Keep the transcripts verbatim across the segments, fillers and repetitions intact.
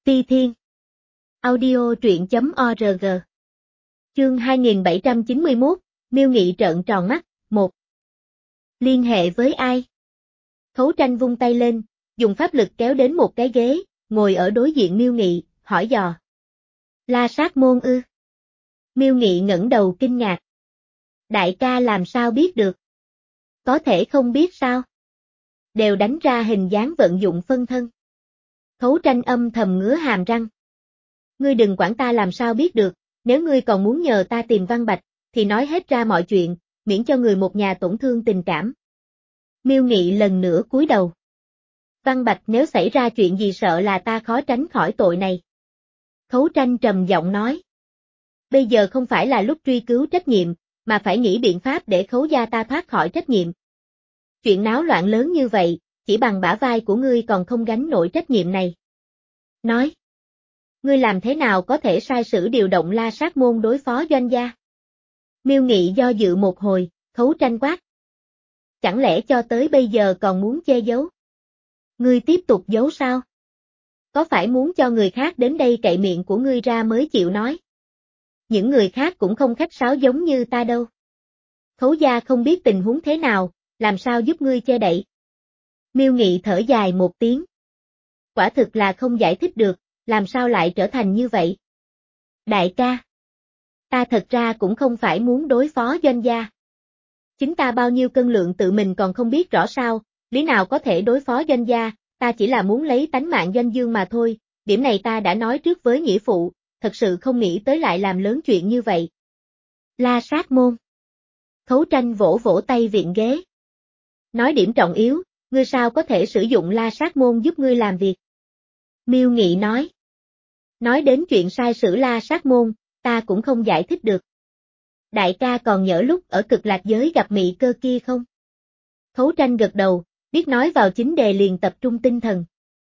Ti Thiên. Audio truyện chấm org. Chương hai nghìn bảy trăm chín mươi mốt, Miêu Nghị trợn tròn mắt, một. Liên hệ với ai? Khấu Tranh vung tay lên, dùng pháp lực kéo đến một cái ghế, ngồi ở đối diện Miêu Nghị, hỏi dò. La Sát Môn ư? Miêu Nghị ngẩng đầu kinh ngạc. Đại ca làm sao biết được? Có thể không biết sao? Đều đánh ra hình dáng vận dụng phân thân. Khấu Tranh âm thầm ngứa hàm răng. Ngươi đừng quản ta làm sao biết được, nếu ngươi còn muốn nhờ ta tìm Văn Bạch, thì nói hết ra mọi chuyện, miễn cho người một nhà tổn thương tình cảm. Miêu Nghị lần nữa cúi đầu. Văn Bạch nếu xảy ra chuyện gì sợ là ta khó tránh khỏi tội này. Khấu Tranh trầm giọng nói. Bây giờ không phải là lúc truy cứu trách nhiệm, mà phải nghĩ biện pháp để Khấu gia ta thoát khỏi trách nhiệm. Chuyện náo loạn lớn như vậy, chỉ bằng bả vai của ngươi còn không gánh nổi trách nhiệm này. Nói. Ngươi làm thế nào có thể sai sử điều động La Sát Môn đối phó Doanh gia? Miêu Nghị do dự một hồi, Khấu Tranh quát. Chẳng lẽ cho tới bây giờ còn muốn che giấu? Ngươi tiếp tục giấu sao? Có phải muốn cho người khác đến đây cậy miệng của ngươi ra mới chịu nói? Những người khác cũng không khách sáo giống như ta đâu. Khấu gia không biết tình huống thế nào, làm sao giúp ngươi che đậy? Miêu Nghị thở dài một tiếng. Quả thực là không giải thích được, làm sao lại trở thành như vậy? Đại ca, ta thật ra cũng không phải muốn đối phó Doanh gia. Chính ta bao nhiêu cân lượng tự mình còn không biết rõ sao, lý nào có thể đối phó Doanh gia, ta chỉ là muốn lấy tánh mạng Doanh Dương mà thôi, điểm này ta đã nói trước với nghĩa phụ, thật sự không nghĩ tới lại làm lớn chuyện như vậy. La Sát Môn. Khấu Tranh vỗ vỗ tay viện ghế. Nói điểm trọng yếu, ngươi sao có thể sử dụng La Sát Môn giúp ngươi làm việc? Miêu Nghị nói. Nói đến chuyện sai sử La Sát Môn, ta cũng không giải thích được. Đại ca còn nhớ lúc ở Cực Lạc giới gặp Mị Cơ kia không? Khấu Tranh gật đầu, biết nói vào chính đề liền tập trung tinh thần.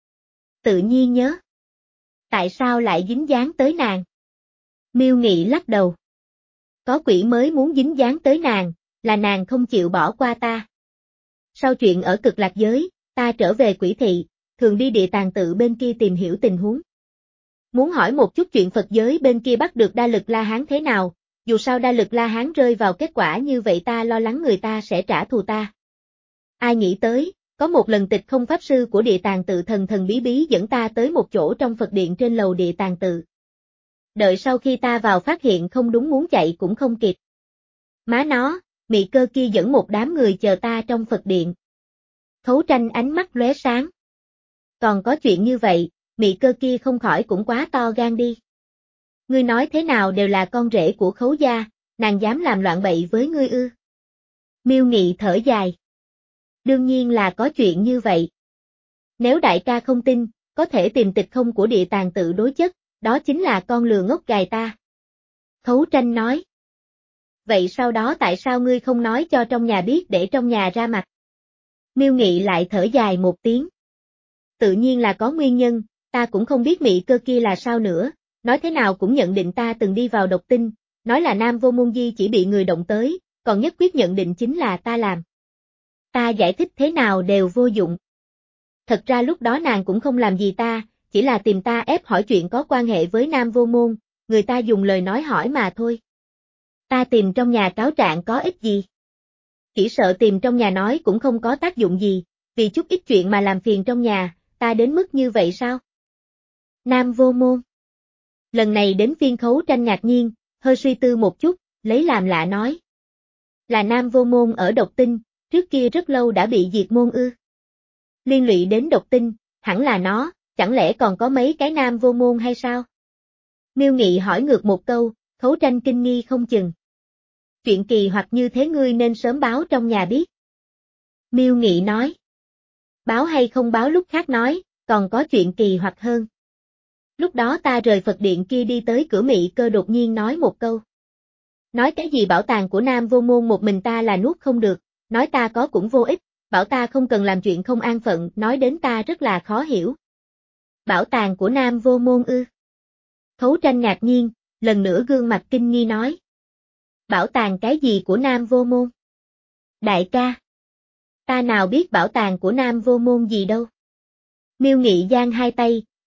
Tự nhiên nhớ. Tại sao lại dính dáng tới nàng? Miêu Nghị lắc đầu. Có quỷ mới muốn dính dáng tới nàng, là nàng không chịu bỏ qua ta. Sau chuyện ở Cực Lạc giới, ta trở về Quỷ thị, thường đi Địa Tàng Tự bên kia tìm hiểu tình huống. Muốn hỏi một chút chuyện Phật giới bên kia bắt được đa lực La Hán thế nào, dù sao đa lực La Hán rơi vào kết quả như vậy ta lo lắng người ta sẽ trả thù ta. Ai nghĩ tới, có một lần Tịch Không Pháp Sư của Địa Tàng Tự thần thần bí bí dẫn ta tới một chỗ trong Phật điện trên lầu Địa Tàng Tự. Đợi sau khi ta vào phát hiện không đúng muốn chạy cũng không kịp. Má nó, Mị Cơ kia dẫn một đám người chờ ta trong Phật điện. Khấu Tranh ánh mắt lóe sáng. Còn có chuyện như vậy, Mị Cơ kia không khỏi cũng quá to gan đi. Ngươi nói thế nào đều là con rể của Khấu gia, nàng dám làm loạn bậy với ngươi ư? Miêu Nghị thở dài. Đương nhiên là có chuyện như vậy. Nếu đại ca không tin, có thể tìm Tịch Không của Địa Tàng Tự đối chất, đó chính là con lừa ngốc gài ta. Khấu Tranh nói. Vậy sau đó tại sao ngươi không nói cho trong nhà biết để trong nhà ra mặt? Miêu Nghị lại thở dài một tiếng. Tự nhiên là có nguyên nhân, ta cũng không biết Mị Cơ kia là sao nữa, nói thế nào cũng nhận định ta từng đi vào độc tinh, nói là Nam Vô Môn Di chỉ bị người động tới, còn nhất quyết nhận định chính là ta làm. Ta giải thích thế nào đều vô dụng. Thật ra lúc đó nàng cũng không làm gì ta, chỉ là tìm ta ép hỏi chuyện có quan hệ với Nam Vô Môn, người ta dùng lời nói hỏi mà thôi. Ta tìm trong nhà cáo trạng có ích gì? Chỉ sợ tìm trong nhà nói cũng không có tác dụng gì, vì chút ít chuyện mà làm phiền trong nhà, ta đến mức như vậy sao? Nam Vô Môn. Lần này đến phiên Khấu Tranh ngạc nhiên, hơi suy tư một chút, lấy làm lạ nói. Là Nam Vô Môn ở Độc Tinh, trước kia rất lâu đã bị diệt môn ư. Liên lụy đến Độc Tinh, hẳn là nó, chẳng lẽ còn có mấy cái Nam Vô Môn hay sao? Miêu Nghị hỏi ngược một câu, Khấu Tranh kinh nghi không chừng. Chuyện kỳ hoặc như thế ngươi nên sớm báo trong nhà biết. Miêu Nghị nói. Báo hay không báo lúc khác nói, còn có chuyện kỳ hoặc hơn. Lúc đó ta rời Phật điện kia đi tới cửa Mị Cơ đột nhiên nói một câu. Nói cái gì bảo tàng của Nam Vô Môn một mình ta là nuốt không được, nói ta có cũng vô ích, bảo ta không cần làm chuyện không an phận, nói đến ta rất là khó hiểu. Bảo tàng của Nam Vô Môn ư? Khấu Tranh ngạc nhiên, lần nữa gương mặt kinh nghi nói. Bảo tàng cái gì của Nam Vô Môn? Đại ca. Ta nào biết bảo tàng của Nam Vô Môn gì đâu. Miêu Nghị giang hai tay,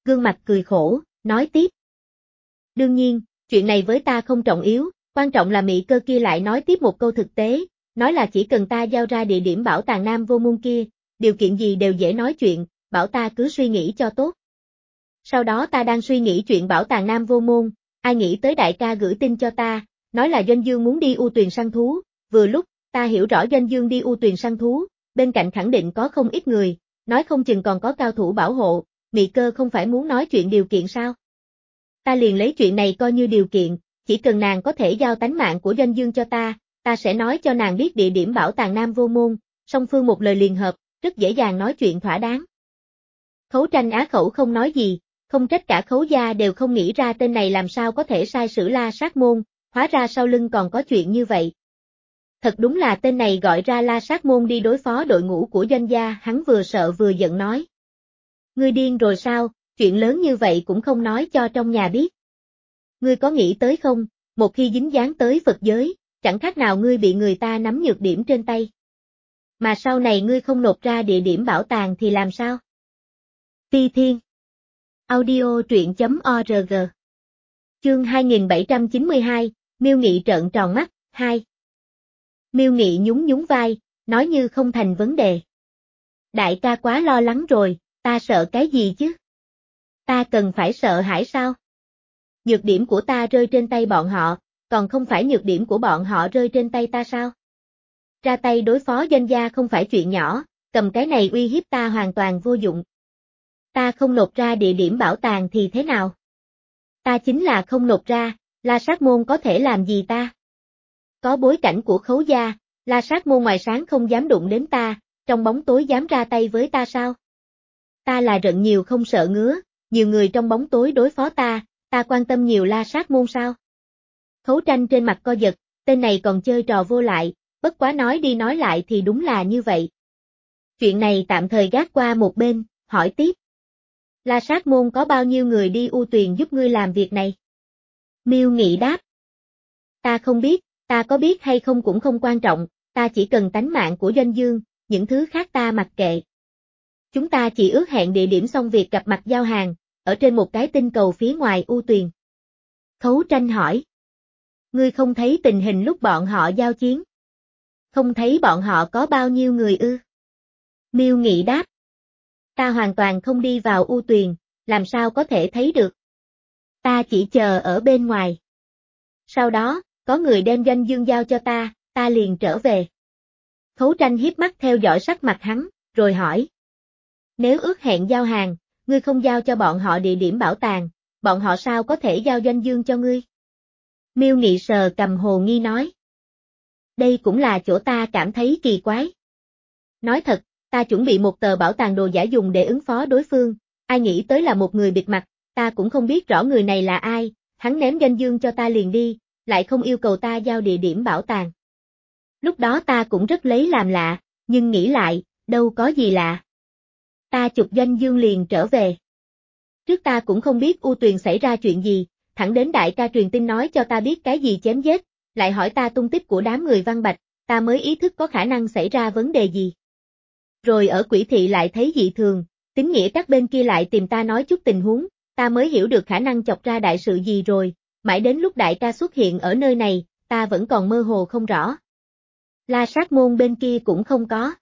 gương mặt cười khổ, nói tiếp. Đương nhiên, chuyện này với ta không trọng yếu, quan trọng là Mị Cơ kia lại nói tiếp một câu thực tế, nói là chỉ cần ta giao ra địa điểm bảo tàng Nam Vô Môn kia, điều kiện gì đều dễ nói chuyện, bảo ta cứ suy nghĩ cho tốt. Sau đó ta đang suy nghĩ chuyện bảo tàng Nam Vô Môn, ai nghĩ tới đại ca gửi tin cho ta, nói là Doanh Dương muốn đi U Tuyền săn thú, vừa lúc, ta hiểu rõ Doanh Dương đi U Tuyền săn thú, bên cạnh khẳng định có không ít người, nói không chừng còn có cao thủ bảo hộ, Mị Cơ không phải muốn nói chuyện điều kiện sao? Ta liền lấy chuyện này coi như điều kiện, chỉ cần nàng có thể giao tánh mạng của Doanh Dương cho ta, ta sẽ nói cho nàng biết địa điểm bảo tàng Nam Vô Môn, song phương một lời liền hợp, rất dễ dàng nói chuyện thỏa đáng. Khấu Tranh á khẩu không nói gì, không trách cả Khấu gia đều không nghĩ ra tên này làm sao có thể sai sử La Sát Môn, hóa ra sau lưng còn có chuyện như vậy. Thật đúng là tên này gọi ra La Sát Môn đi đối phó đội ngũ của Doanh gia, hắn vừa sợ vừa giận nói. Ngươi điên rồi sao, chuyện lớn như vậy cũng không nói cho trong nhà biết. Ngươi có nghĩ tới không, một khi dính dáng tới Phật giới, chẳng khác nào ngươi bị người ta nắm nhược điểm trên tay. Mà sau này ngươi không nộp ra địa điểm bảo tàng thì làm sao? Ti Thiên Audio truyện chấm org Chương hai nghìn bảy trăm chín mươi hai, Miêu Nghị trợn tròn mắt, hai. Miêu Nghị nhún nhún vai, nói như không thành vấn đề. Đại ca quá lo lắng rồi, ta sợ cái gì chứ? Ta cần phải sợ hãi sao? Nhược điểm của ta rơi trên tay bọn họ, còn không phải nhược điểm của bọn họ rơi trên tay ta sao? Ra tay đối phó Doanh gia không phải chuyện nhỏ, cầm cái này uy hiếp ta hoàn toàn vô dụng. Ta không nộp ra địa điểm bảo tàng thì thế nào? Ta chính là không nộp ra, La Sát Môn có thể làm gì ta? Có bối cảnh của Khấu gia, La Sát Môn ngoài sáng không dám đụng đến ta, trong bóng tối dám ra tay với ta sao? Ta là rận nhiều không sợ ngứa, nhiều người trong bóng tối đối phó ta, ta quan tâm nhiều La Sát Môn sao? Khấu Tranh trên mặt co giật, tên này còn chơi trò vô lại, bất quá nói đi nói lại thì đúng là như vậy. Chuyện này tạm thời gác qua một bên, hỏi tiếp. La Sát Môn có bao nhiêu người đi U Tuyền giúp ngươi làm việc này? Miêu Nghị đáp. Ta không biết, ta có biết hay không cũng không quan trọng, ta chỉ cần tánh mạng của Doanh Dương, những thứ khác ta mặc kệ. Chúng ta chỉ ước hẹn địa điểm xong việc gặp mặt giao hàng, ở trên một cái tinh cầu phía ngoài U Tuyền. Khấu Tranh hỏi. Ngươi không thấy tình hình lúc bọn họ giao chiến? Không thấy bọn họ có bao nhiêu người ư? Miêu Nghị đáp. Ta hoàn toàn không đi vào U Tuyền, làm sao có thể thấy được? Ta chỉ chờ ở bên ngoài. Sau đó, có người đem Doanh Dương giao cho ta, ta liền trở về. Khấu Tranh hiếp mắt theo dõi sắc mặt hắn, rồi hỏi. Nếu ước hẹn giao hàng, ngươi không giao cho bọn họ địa điểm bảo tàng, bọn họ sao có thể giao Doanh Dương cho ngươi? Miêu Nghị sờ cầm hồ nghi nói. Đây cũng là chỗ ta cảm thấy kỳ quái. Nói thật, ta chuẩn bị một tờ bảo tàng đồ giả dùng để ứng phó đối phương, ai nghĩ tới là một người bịt mặt, ta cũng không biết rõ người này là ai, hắn ném Doanh Dương cho ta liền đi, lại không yêu cầu ta giao địa điểm bảo tàng. Lúc đó ta cũng rất lấy làm lạ, nhưng nghĩ lại, đâu có gì lạ. Ta chụp Doanh Dương liền trở về. Trước ta cũng không biết U Tuyền xảy ra chuyện gì, thẳng đến đại ca truyền tin nói cho ta biết cái gì chém giết, lại hỏi ta tung tích của đám người Văn Bạch, ta mới ý thức có khả năng xảy ra vấn đề gì. Rồi ở Quỷ Thị lại thấy dị thường, Tín Nghĩa các bên kia lại tìm ta nói chút tình huống, ta mới hiểu được khả năng chọc ra đại sự gì rồi, mãi đến lúc đại ca xuất hiện ở nơi này, ta vẫn còn mơ hồ không rõ. La Sát Môn bên kia cũng không có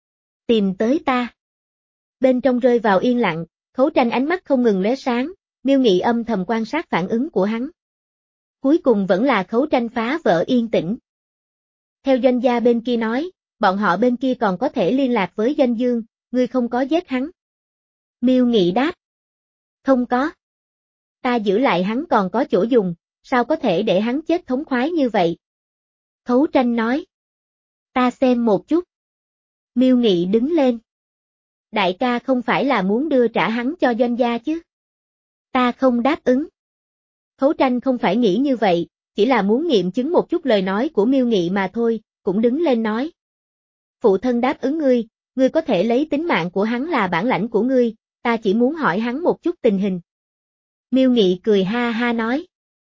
tìm tới ta. Bên trong rơi vào yên lặng, Khấu Tranh ánh mắt không ngừng lóe sáng, Miêu Nghị âm thầm quan sát phản ứng của hắn. Cuối cùng vẫn là Khấu Tranh phá vỡ yên tĩnh. Theo Doanh gia bên kia nói, bọn họ bên kia còn có thể liên lạc với Doanh Dương, ngươi không có giết hắn. Miêu Nghị đáp. Không có. Ta giữ lại hắn còn có chỗ dùng, sao có thể để hắn chết thống khoái như vậy? Khấu Tranh nói. Ta xem một chút. Miêu Nghị đứng lên. Đại ca không phải là muốn đưa trả hắn cho Doanh gia chứ? Ta không đáp ứng. Khấu Tranh không phải nghĩ như vậy, chỉ là muốn nghiệm chứng một chút lời nói của Miêu Nghị mà thôi, cũng đứng lên nói. Phụ thân đáp ứng ngươi, ngươi có thể lấy tính mạng của hắn là bản lãnh của ngươi, ta chỉ muốn hỏi hắn một chút tình hình. Miêu Nghị cười ha ha nói.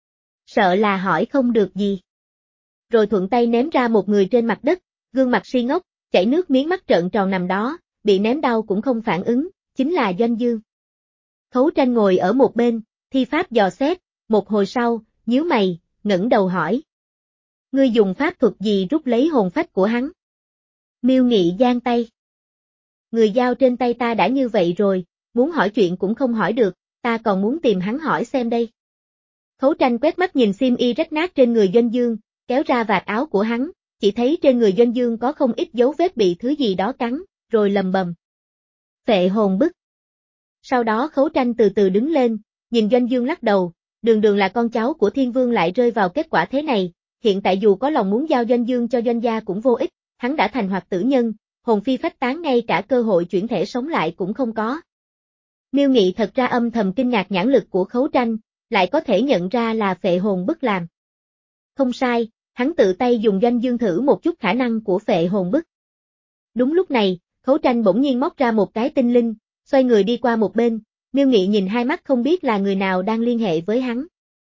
Sợ là hỏi không được gì. Rồi thuận tay ném ra một người trên mặt đất, gương mặt si ngốc, chảy nước miếng mắt trợn tròn nằm đó, bị ném đau cũng không phản ứng, chính là Doanh Dương. Khấu Tranh ngồi ở một bên, thi pháp dò xét, một hồi sau, nhíu mày, ngẩng đầu hỏi. Ngươi dùng pháp thuật gì rút lấy hồn phách của hắn? Miêu Nghị giang tay. Người dao trên tay ta đã như vậy rồi, muốn hỏi chuyện cũng không hỏi được, ta còn muốn tìm hắn hỏi xem đây. Khấu Tranh quét mắt nhìn xiêm y rách nát trên người Doanh Dương, kéo ra vạt áo của hắn, chỉ thấy trên người Doanh Dương có không ít dấu vết bị thứ gì đó cắn, rồi lầm bầm. Phệ hồn bức. Sau đó Khấu Tranh từ từ đứng lên, nhìn Doanh Dương lắc đầu, đường đường là con cháu của Thiên Vương lại rơi vào kết quả thế này, hiện tại dù có lòng muốn giao Doanh Dương cho Doanh gia cũng vô ích, hắn đã thành hoạt tử nhân, hồn phi phách tán, ngay cả cơ hội chuyển thể sống lại cũng không có. Miêu Nghị thật ra âm thầm kinh ngạc nhãn lực của Khấu Tranh, lại có thể nhận ra là phệ hồn bức làm. Không sai, hắn tự tay dùng Doanh Dương thử một chút khả năng của phệ hồn bức. Đúng lúc này, Khấu Tranh bỗng nhiên móc ra một cái tinh linh, xoay người đi qua một bên, Miêu Nghị nhìn hai mắt không biết là người nào đang liên hệ với hắn.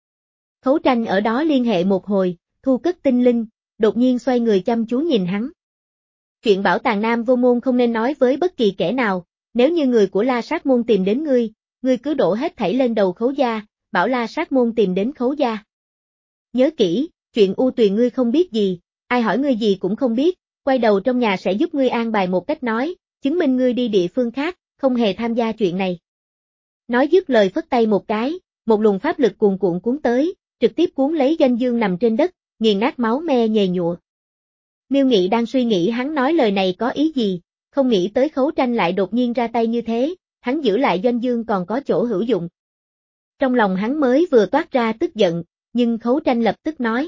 Khấu Tranh ở đó liên hệ một hồi, thu cất tinh linh, đột nhiên xoay người chăm chú nhìn hắn. Chuyện bảo tàng Nam Vô Môn không nên nói với bất kỳ kẻ nào, nếu như người của La Sát Môn tìm đến ngươi, ngươi cứ đổ hết thảy lên đầu Khấu gia, bảo La Sát Môn tìm đến Khấu gia. Nhớ kỹ, chuyện U Tuyền ngươi không biết gì, ai hỏi ngươi gì cũng không biết, quay đầu trong nhà sẽ giúp ngươi an bài một cách nói, chứng minh ngươi đi địa phương khác, không hề tham gia chuyện này. Nói dứt lời phất tay một cái, một luồng pháp lực cuồn cuộn cuốn tới, trực tiếp cuốn lấy Doanh Dương nằm trên đất, nghiền nát máu me nhầy nhụa. Miêu Nghị đang suy nghĩ hắn nói lời này có ý gì, không nghĩ tới Khấu Tranh lại đột nhiên ra tay như thế, hắn giữ lại Doanh Dương còn có chỗ hữu dụng. Trong lòng hắn mới vừa toát ra tức giận, nhưng Khấu Tranh lập tức nói.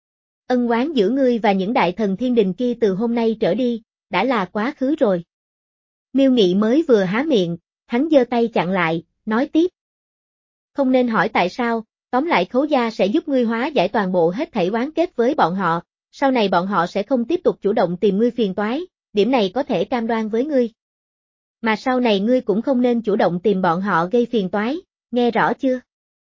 Ân oán giữa ngươi và những đại thần thiên đình kia từ hôm nay trở đi, đã là quá khứ rồi. Miêu Nghị mới vừa há miệng, hắn giơ tay chặn lại, nói tiếp. Không nên hỏi tại sao, tóm lại Khấu gia sẽ giúp ngươi hóa giải toàn bộ hết thảy oán kết với bọn họ, sau này bọn họ sẽ không tiếp tục chủ động tìm ngươi phiền toái, điểm này có thể cam đoan với ngươi. Mà sau này ngươi cũng không nên chủ động tìm bọn họ gây phiền toái, nghe rõ chưa?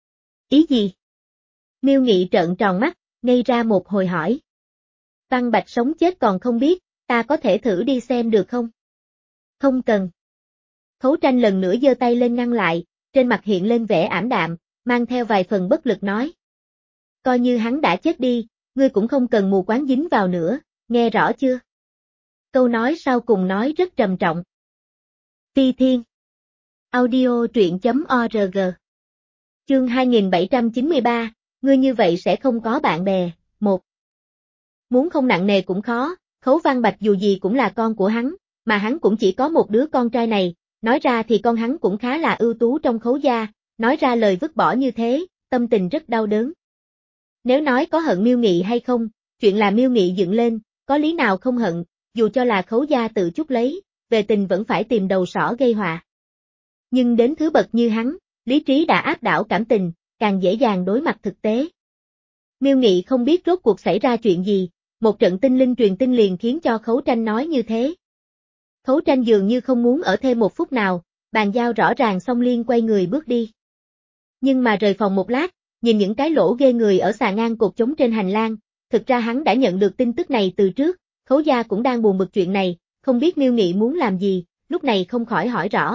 Ý gì? Miêu Nghị trợn tròn mắt, ngây ra một hồi hỏi. Văn Bạch sống chết còn không biết, ta có thể thử đi xem được không? Không cần. Khấu Tranh lần nữa giơ tay lên ngăn lại, trên mặt hiện lên vẻ ảm đạm, mang theo vài phần bất lực nói. Coi như hắn đã chết đi, ngươi cũng không cần mù quáng dính vào nữa, nghe rõ chưa? Câu nói sau cùng nói rất trầm trọng. Phi Thiên. Audio truyện chấm org. Chương hai nghìn bảy trăm chín mươi ba, ngươi như vậy sẽ không có bạn bè. Một. Muốn không nặng nề cũng khó, Khấu Văn Bạch dù gì cũng là con của hắn, mà hắn cũng chỉ có một đứa con trai này, nói ra thì con hắn cũng khá là ưu tú trong Khấu gia, nói ra lời vứt bỏ như thế, tâm tình rất đau đớn. Nếu nói có hận Miêu Nghị hay không, chuyện là Miêu Nghị dựng lên, có lý nào không hận, dù cho là Khấu gia tự chuốc lấy, về tình vẫn phải tìm đầu sỏ gây họa. Nhưng đến thứ bậc như hắn, lý trí đã áp đảo cảm tình, càng dễ dàng đối mặt thực tế. Miêu Nghị không biết rốt cuộc xảy ra chuyện gì, một trận tinh linh truyền tin liền khiến cho Khấu Tranh nói như thế. Khấu Tranh dường như không muốn ở thêm một phút nào, bàn giao rõ ràng xong liên quay người bước đi. Nhưng mà rời phòng một lát, nhìn những cái lỗ ghê người ở xà ngang cột chống trên hành lang, thực ra hắn đã nhận được tin tức này từ trước, Khấu gia cũng đang buồn bực chuyện này, không biết Miêu Nghị muốn làm gì, lúc này không khỏi hỏi rõ.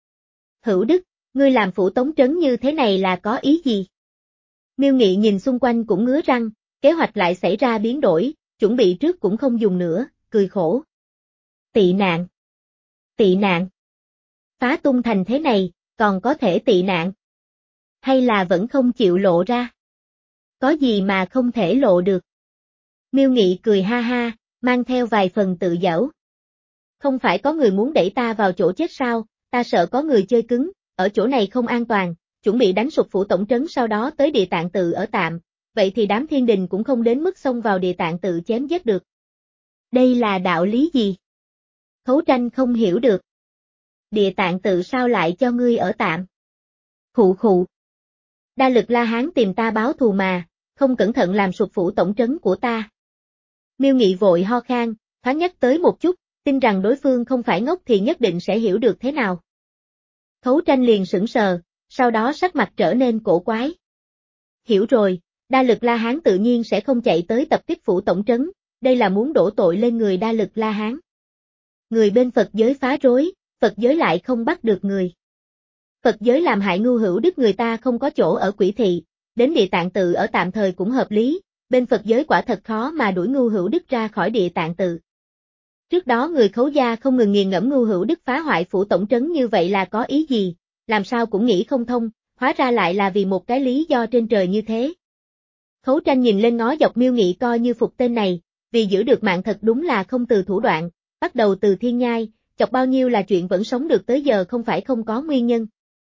Hữu Đức, ngươi làm phủ tống trấn như thế này là có ý gì? Miêu Nghị nhìn xung quanh cũng ngứa răng, kế hoạch lại xảy ra biến đổi, chuẩn bị trước cũng không dùng nữa, cười khổ. Tị nạn. Tị nạn. Phá tung thành thế này, còn có thể tị nạn? Hay là vẫn không chịu lộ ra? Có gì mà không thể lộ được? Miêu Nghị cười ha ha, mang theo vài phần tự giễu. Không phải có người muốn đẩy ta vào chỗ chết sao, ta sợ có người chơi cứng, ở chỗ này không an toàn, chuẩn bị đánh sụp phủ tổng trấn sau đó tới Địa Tạng Tự ở tạm, vậy thì đám thiên đình cũng không đến mức xông vào Địa Tạng Tự chém giết được. Đây là đạo lý gì? Khấu Tranh không hiểu được. Địa Tạng Tự sao lại cho ngươi ở tạm? Khụ khụ. Đa Lực La Hán tìm ta báo thù mà, không cẩn thận làm sụp phủ tổng trấn của ta. Miêu Nghị vội ho khan, thoáng nhắc tới một chút, tin rằng đối phương không phải ngốc thì nhất định sẽ hiểu được thế nào. Khấu Tranh liền sững sờ, sau đó sắc mặt trở nên cổ quái. Hiểu rồi, Đa Lực La Hán tự nhiên sẽ không chạy tới tập kích phủ tổng trấn, đây là muốn đổ tội lên người Đa Lực La Hán. Người bên Phật giới phá rối, Phật giới lại không bắt được người. Phật giới làm hại ngu hữu đức người ta không có chỗ ở quỷ thị, đến Địa Tạng Tự ở tạm thời cũng hợp lý, bên Phật giới quả thật khó mà đuổi ngu hữu đức ra khỏi Địa Tạng Tự. Trước đó người Khấu gia không ngừng nghiền ngẫm ngu hữu đức phá hoại phủ tổng trấn như vậy là có ý gì, làm sao cũng nghĩ không thông, hóa ra lại là vì một cái lý do trên trời như thế. Khấu Tranh nhìn lên ngó dọc Miêu Nghị coi như phục tên này, vì giữ được mạng thật đúng là không từ thủ đoạn, bắt đầu từ thiên nhai, chọc bao nhiêu là chuyện vẫn sống được tới giờ không phải không có nguyên nhân.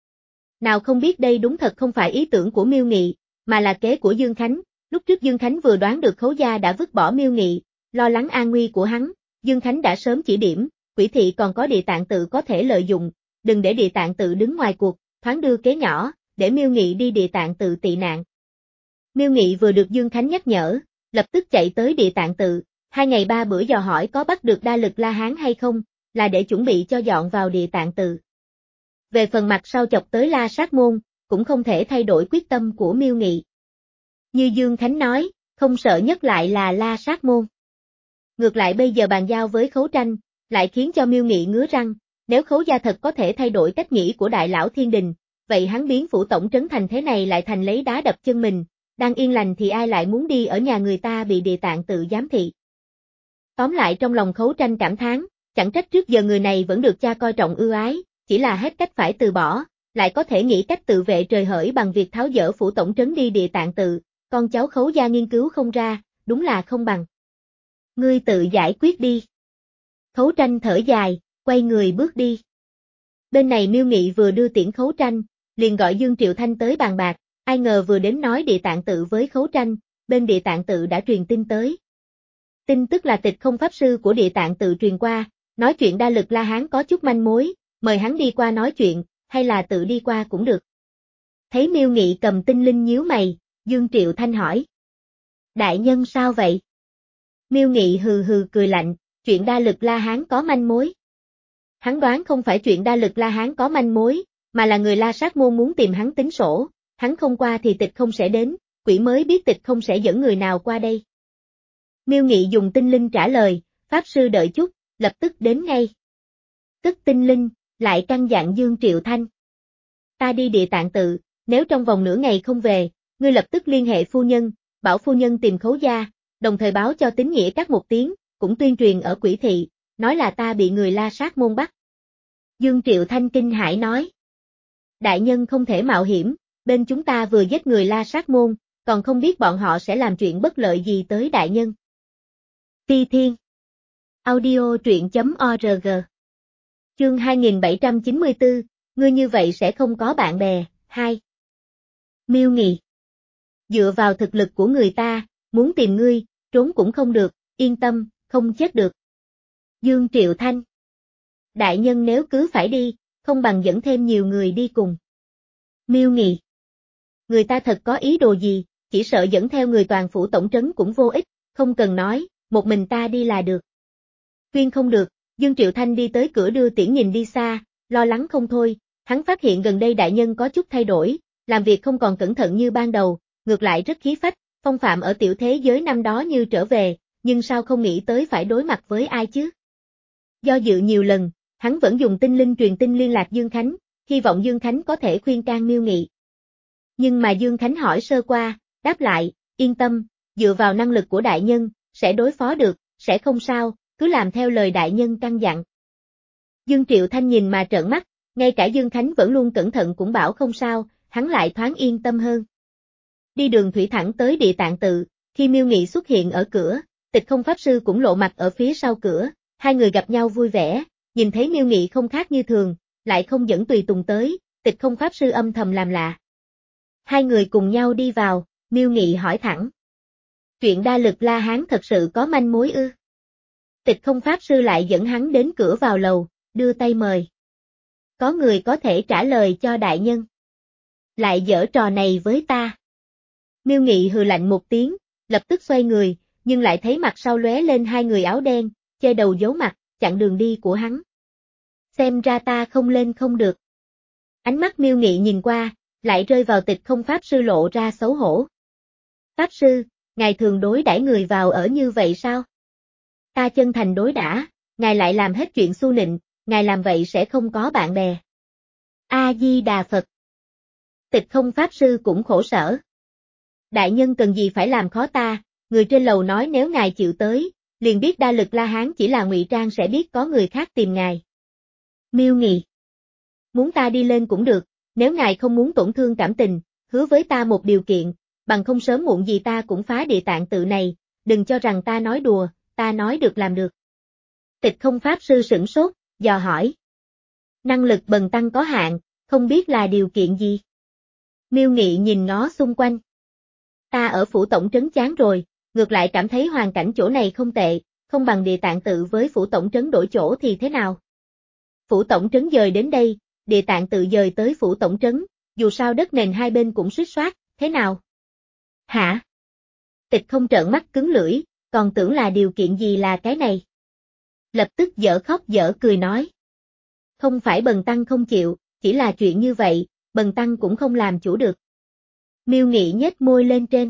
Nào không biết đây đúng thật không phải ý tưởng của Miêu Nghị, mà là kế của Dương Khánh, lúc trước Dương Khánh vừa đoán được Khấu gia đã vứt bỏ Miêu Nghị, lo lắng an nguy của hắn, Dương Khánh đã sớm chỉ điểm, quỷ thị còn có Địa Tạng Tự có thể lợi dụng, đừng để Địa Tạng Tự đứng ngoài cuộc, thoáng đưa kế nhỏ, để Miêu Nghị đi Địa Tạng Tự tị nạn. Miêu Nghị vừa được Dương Khánh nhắc nhở, lập tức chạy tới Địa Tạng Tự, hai ngày ba bữa dò hỏi có bắt được đa lực La Hán hay không, là để chuẩn bị cho dọn vào Địa Tạng Tự. Về phần mặt sau chọc tới La Sát Môn, cũng không thể thay đổi quyết tâm của Miêu Nghị. Như Dương Khánh nói, không sợ nhất lại là La Sát Môn. Ngược lại bây giờ bàn giao với Khấu Tranh, lại khiến cho Miêu Nghị ngứa răng, nếu Khấu gia thật có thể thay đổi cách nghĩ của đại lão Thiên Đình, vậy hắn biến phủ tổng trấn thành thế này lại thành lấy đá đập chân mình, đang yên lành thì ai lại muốn đi ở nhà người ta bị Địa Tạng Tự giám thị. Tóm lại trong lòng Khấu Tranh cảm thán, chẳng trách trước giờ người này vẫn được cha coi trọng ưu ái, chỉ là hết cách phải từ bỏ, lại có thể nghĩ cách tự vệ trời hởi bằng việc tháo dỡ phủ tổng trấn đi Địa Tạng Tự, con cháu Khấu gia nghiên cứu không ra, đúng là không bằng. Ngươi tự giải quyết đi. Khấu Tranh thở dài, quay người bước đi. Bên này Miêu Nghị vừa đưa tiễn Khấu Tranh, liền gọi Dương Triệu Thanh tới bàn bạc, ai ngờ vừa đến nói Địa Tạng Tự với Khấu Tranh, bên Địa Tạng Tự đã truyền tin tới. Tin tức là Tịch Không Pháp Sư của Địa Tạng Tự truyền qua, nói chuyện đa lực La Hán có chút manh mối, mời hắn đi qua nói chuyện, hay là tự đi qua cũng được. Thấy Miêu Nghị cầm tinh linh nhíu mày, Dương Triệu Thanh hỏi. Đại nhân sao vậy? Miêu Nghị hừ hừ cười lạnh, chuyện đa lực La Hán có manh mối. Hắn đoán không phải chuyện đa lực La Hán có manh mối, mà là người La Sát Môn muốn tìm hắn tính sổ, hắn không qua thì Tịch Không sẽ đến, quỷ mới biết Tịch Không sẽ dẫn người nào qua đây. Miêu Nghị dùng tinh linh trả lời, Pháp Sư đợi chút, lập tức đến ngay. Tức tinh linh, lại căn dặn Dương Triệu Thanh. Ta đi Địa Tạng Tự, nếu trong vòng nửa ngày không về, ngươi lập tức liên hệ phu nhân, bảo phu nhân tìm Khấu gia, đồng thời báo cho Tín Nghĩa Các một tiếng, cũng tuyên truyền ở quỷ thị, nói là ta bị người La Sát Môn bắt. Dương Triệu Thanh kinh hãi nói. Đại nhân không thể mạo hiểm, bên chúng ta vừa giết người La Sát Môn, còn không biết bọn họ sẽ làm chuyện bất lợi gì tới đại nhân. Phi Thiên Audio truyện chấm org Chương hai nghìn bảy trăm chín mươi tư, ngươi như vậy sẽ không có bạn bè, hai. Miêu Nghị dựa vào thực lực của người ta, muốn tìm ngươi, trốn cũng không được, yên tâm, không chết được. Dương Triệu Thanh đại nhân nếu cứ phải đi, không bằng dẫn thêm nhiều người đi cùng. Miêu Nghị người ta thật có ý đồ gì, chỉ sợ dẫn theo người toàn phủ tổng trấn cũng vô ích, không cần nói, một mình ta đi là được. Khuyên không được, Dương Triệu Thanh đi tới cửa đưa tiễn nhìn đi xa, lo lắng không thôi, hắn phát hiện gần đây đại nhân có chút thay đổi, làm việc không còn cẩn thận như ban đầu, ngược lại rất khí phách, phong phạm ở tiểu thế giới năm đó như trở về, nhưng sao không nghĩ tới phải đối mặt với ai chứ? Do dự nhiều lần, hắn vẫn dùng tinh linh truyền tin liên lạc Dương Khánh, hy vọng Dương Khánh có thể khuyên can Miêu Nghị. Nhưng mà Dương Khánh hỏi sơ qua, đáp lại, yên tâm, dựa vào năng lực của đại nhân, sẽ đối phó được, sẽ không sao, cứ làm theo lời đại nhân căn dặn. Dương Triệu Thanh nhìn mà trợn mắt, ngay cả Dương Khánh vẫn luôn cẩn thận cũng bảo không sao, hắn lại thoáng yên tâm hơn. Đi đường thủy thẳng tới Địa Tạng Tự, khi Miêu Nghị xuất hiện ở cửa, Tịch Không Pháp Sư cũng lộ mặt ở phía sau cửa, hai người gặp nhau vui vẻ, nhìn thấy Miêu Nghị không khác như thường, lại không dẫn tùy tùng tới, Tịch Không Pháp Sư âm thầm làm lạ. Hai người cùng nhau đi vào, Miêu Nghị hỏi thẳng. Chuyện đa lực La Hán thật sự có manh mối ư? Tịch Không Pháp Sư lại dẫn hắn đến cửa vào lầu, đưa tay mời. Có người có thể trả lời cho đại nhân. Lại giở trò này với ta. Miêu Nghị hừ lạnh một tiếng, lập tức xoay người, nhưng lại thấy mặt sau lóe lên hai người áo đen, che đầu giấu mặt, chặn đường đi của hắn. Xem ra ta không lên không được. Ánh mắt Miêu Nghị nhìn qua, lại rơi vào Tịch Không Pháp Sư lộ ra xấu hổ. Pháp Sư, ngài thường đối đãi người vào ở như vậy sao? Ta chân thành đối đãi, ngài lại làm hết chuyện xu nịnh, ngài làm vậy sẽ không có bạn bè. A-di-đà Phật. Tịch Không Pháp Sư cũng khổ sở. Đại nhân cần gì phải làm khó ta, người trên lầu nói nếu ngài chịu tới, liền biết Đa Lực La Hán chỉ là ngụy trang sẽ biết có người khác tìm ngài. Miêu Nghị. Muốn ta đi lên cũng được, nếu ngài không muốn tổn thương cảm tình, hứa với ta một điều kiện, bằng không sớm muộn gì ta cũng phá địa tạng tự này, đừng cho rằng ta nói đùa, ta nói được làm được. Tịch Không Pháp Sư sửng sốt, dò hỏi. Năng lực bần tăng có hạn, không biết là điều kiện gì? Miêu Nghị nhìn ngó xung quanh. Ta ở phủ tổng trấn chán rồi, ngược lại cảm thấy hoàn cảnh chỗ này không tệ, không bằng địa tạng tự với phủ tổng trấn đổi chỗ thì thế nào? Phủ tổng trấn dời đến đây, địa tạng tự dời tới phủ tổng trấn, dù sao đất nền hai bên cũng suýt soát, thế nào? Hả? Tịch Không trợn mắt cứng lưỡi, còn tưởng là điều kiện gì là cái này? Lập tức dở khóc dở cười nói. Không phải bần tăng không chịu, chỉ là chuyện như vậy, bần tăng cũng không làm chủ được. Miêu Nghị nhếch môi lên trên.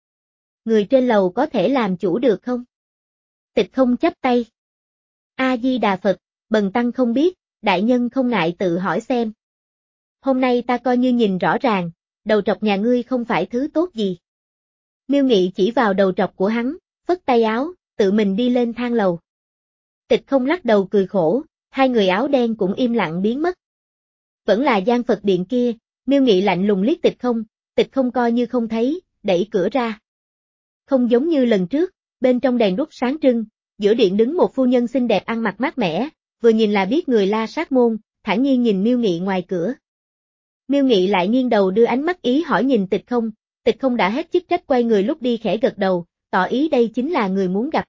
Người trên lầu có thể làm chủ được không? Tịch Không chắp tay. A-di-đà Phật, bần tăng không biết, đại nhân không ngại tự hỏi xem. Hôm nay ta coi như nhìn rõ ràng, đầu trọc nhà ngươi không phải thứ tốt gì. Miêu Nghị chỉ vào đầu trọc của hắn, phất tay áo, tự mình đi lên thang lầu. Tịch Không lắc đầu cười khổ, hai người áo đen cũng im lặng biến mất. Vẫn là Giang Phật điện kia, Miêu Nghị lạnh lùng liếc Tịch Không, Tịch Không coi như không thấy, đẩy cửa ra. Không giống như lần trước, bên trong đèn đuốc sáng trưng, giữa điện đứng một phu nhân xinh đẹp ăn mặc mát mẻ, vừa nhìn là biết người La Sát môn, thản nhiên nhìn Miêu Nghị ngoài cửa. Miêu Nghị lại nghiêng đầu đưa ánh mắt ý hỏi nhìn Tịch Không, Tịch Không đã hết chức trách quay người lúc đi khẽ gật đầu, tỏ ý đây chính là người muốn gặp.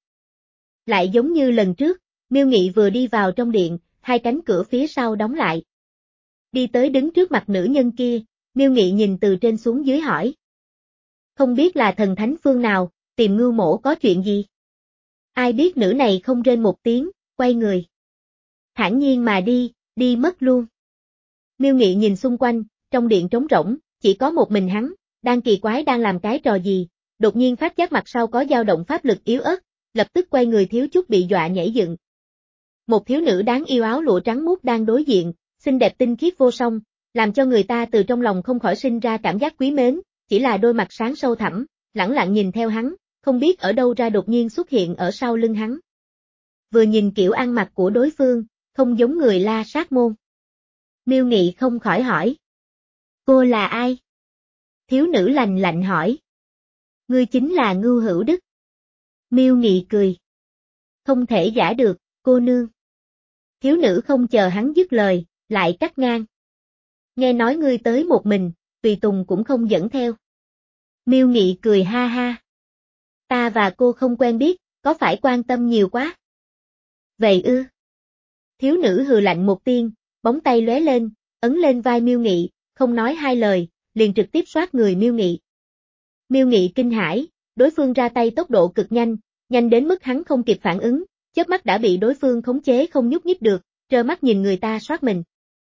Lại giống như lần trước, Miêu Nghị vừa đi vào trong điện, hai cánh cửa phía sau đóng lại. Đi tới đứng trước mặt nữ nhân kia, Miêu Nghị nhìn từ trên xuống dưới hỏi. Không biết là thần thánh phương nào, tìm Ngưu mỗ có chuyện gì? Ai biết nữ này không rên một tiếng, quay người. Thản nhiên mà đi, đi mất luôn. Miêu Nghị nhìn xung quanh, trong điện trống rỗng, chỉ có một mình hắn, đang kỳ quái đang làm cái trò gì, đột nhiên phát giác mặt sau có dao động pháp lực yếu ớt, lập tức quay người thiếu chút bị dọa nhảy dựng. Một thiếu nữ đáng yêu áo lụa trắng muốt đang đối diện, xinh đẹp tinh khiết vô song, làm cho người ta từ trong lòng không khỏi sinh ra cảm giác quý mến, chỉ là đôi mặt sáng sâu thẳm, lẳng lặng nhìn theo hắn, không biết ở đâu ra đột nhiên xuất hiện ở sau lưng hắn. Vừa nhìn kiểu ăn mặc của đối phương, không giống người La Sát môn. Miêu Nghị không khỏi hỏi. Cô là ai? Thiếu nữ lành lạnh hỏi. Ngươi chính là Ngưu Hữu Đức. Miêu Nghị cười. Không thể giả được, cô nương. Thiếu nữ không chờ hắn dứt lời, lại cắt ngang. Nghe nói ngươi tới một mình, tùy tùng cũng không dẫn theo. Miêu Nghị cười ha ha. Ta và cô không quen biết, có phải quan tâm nhiều quá? Vậy ư? Thiếu nữ hừ lạnh một tiếng, bóng tay lóe lên, ấn lên vai Miêu Nghị, không nói hai lời, liền trực tiếp xoát người Miêu Nghị. Miêu Nghị kinh hãi, đối phương ra tay tốc độ cực nhanh, nhanh đến mức hắn không kịp phản ứng, chớp mắt đã bị đối phương khống chế không nhúc nhích được, trơ mắt nhìn người ta xoát mình.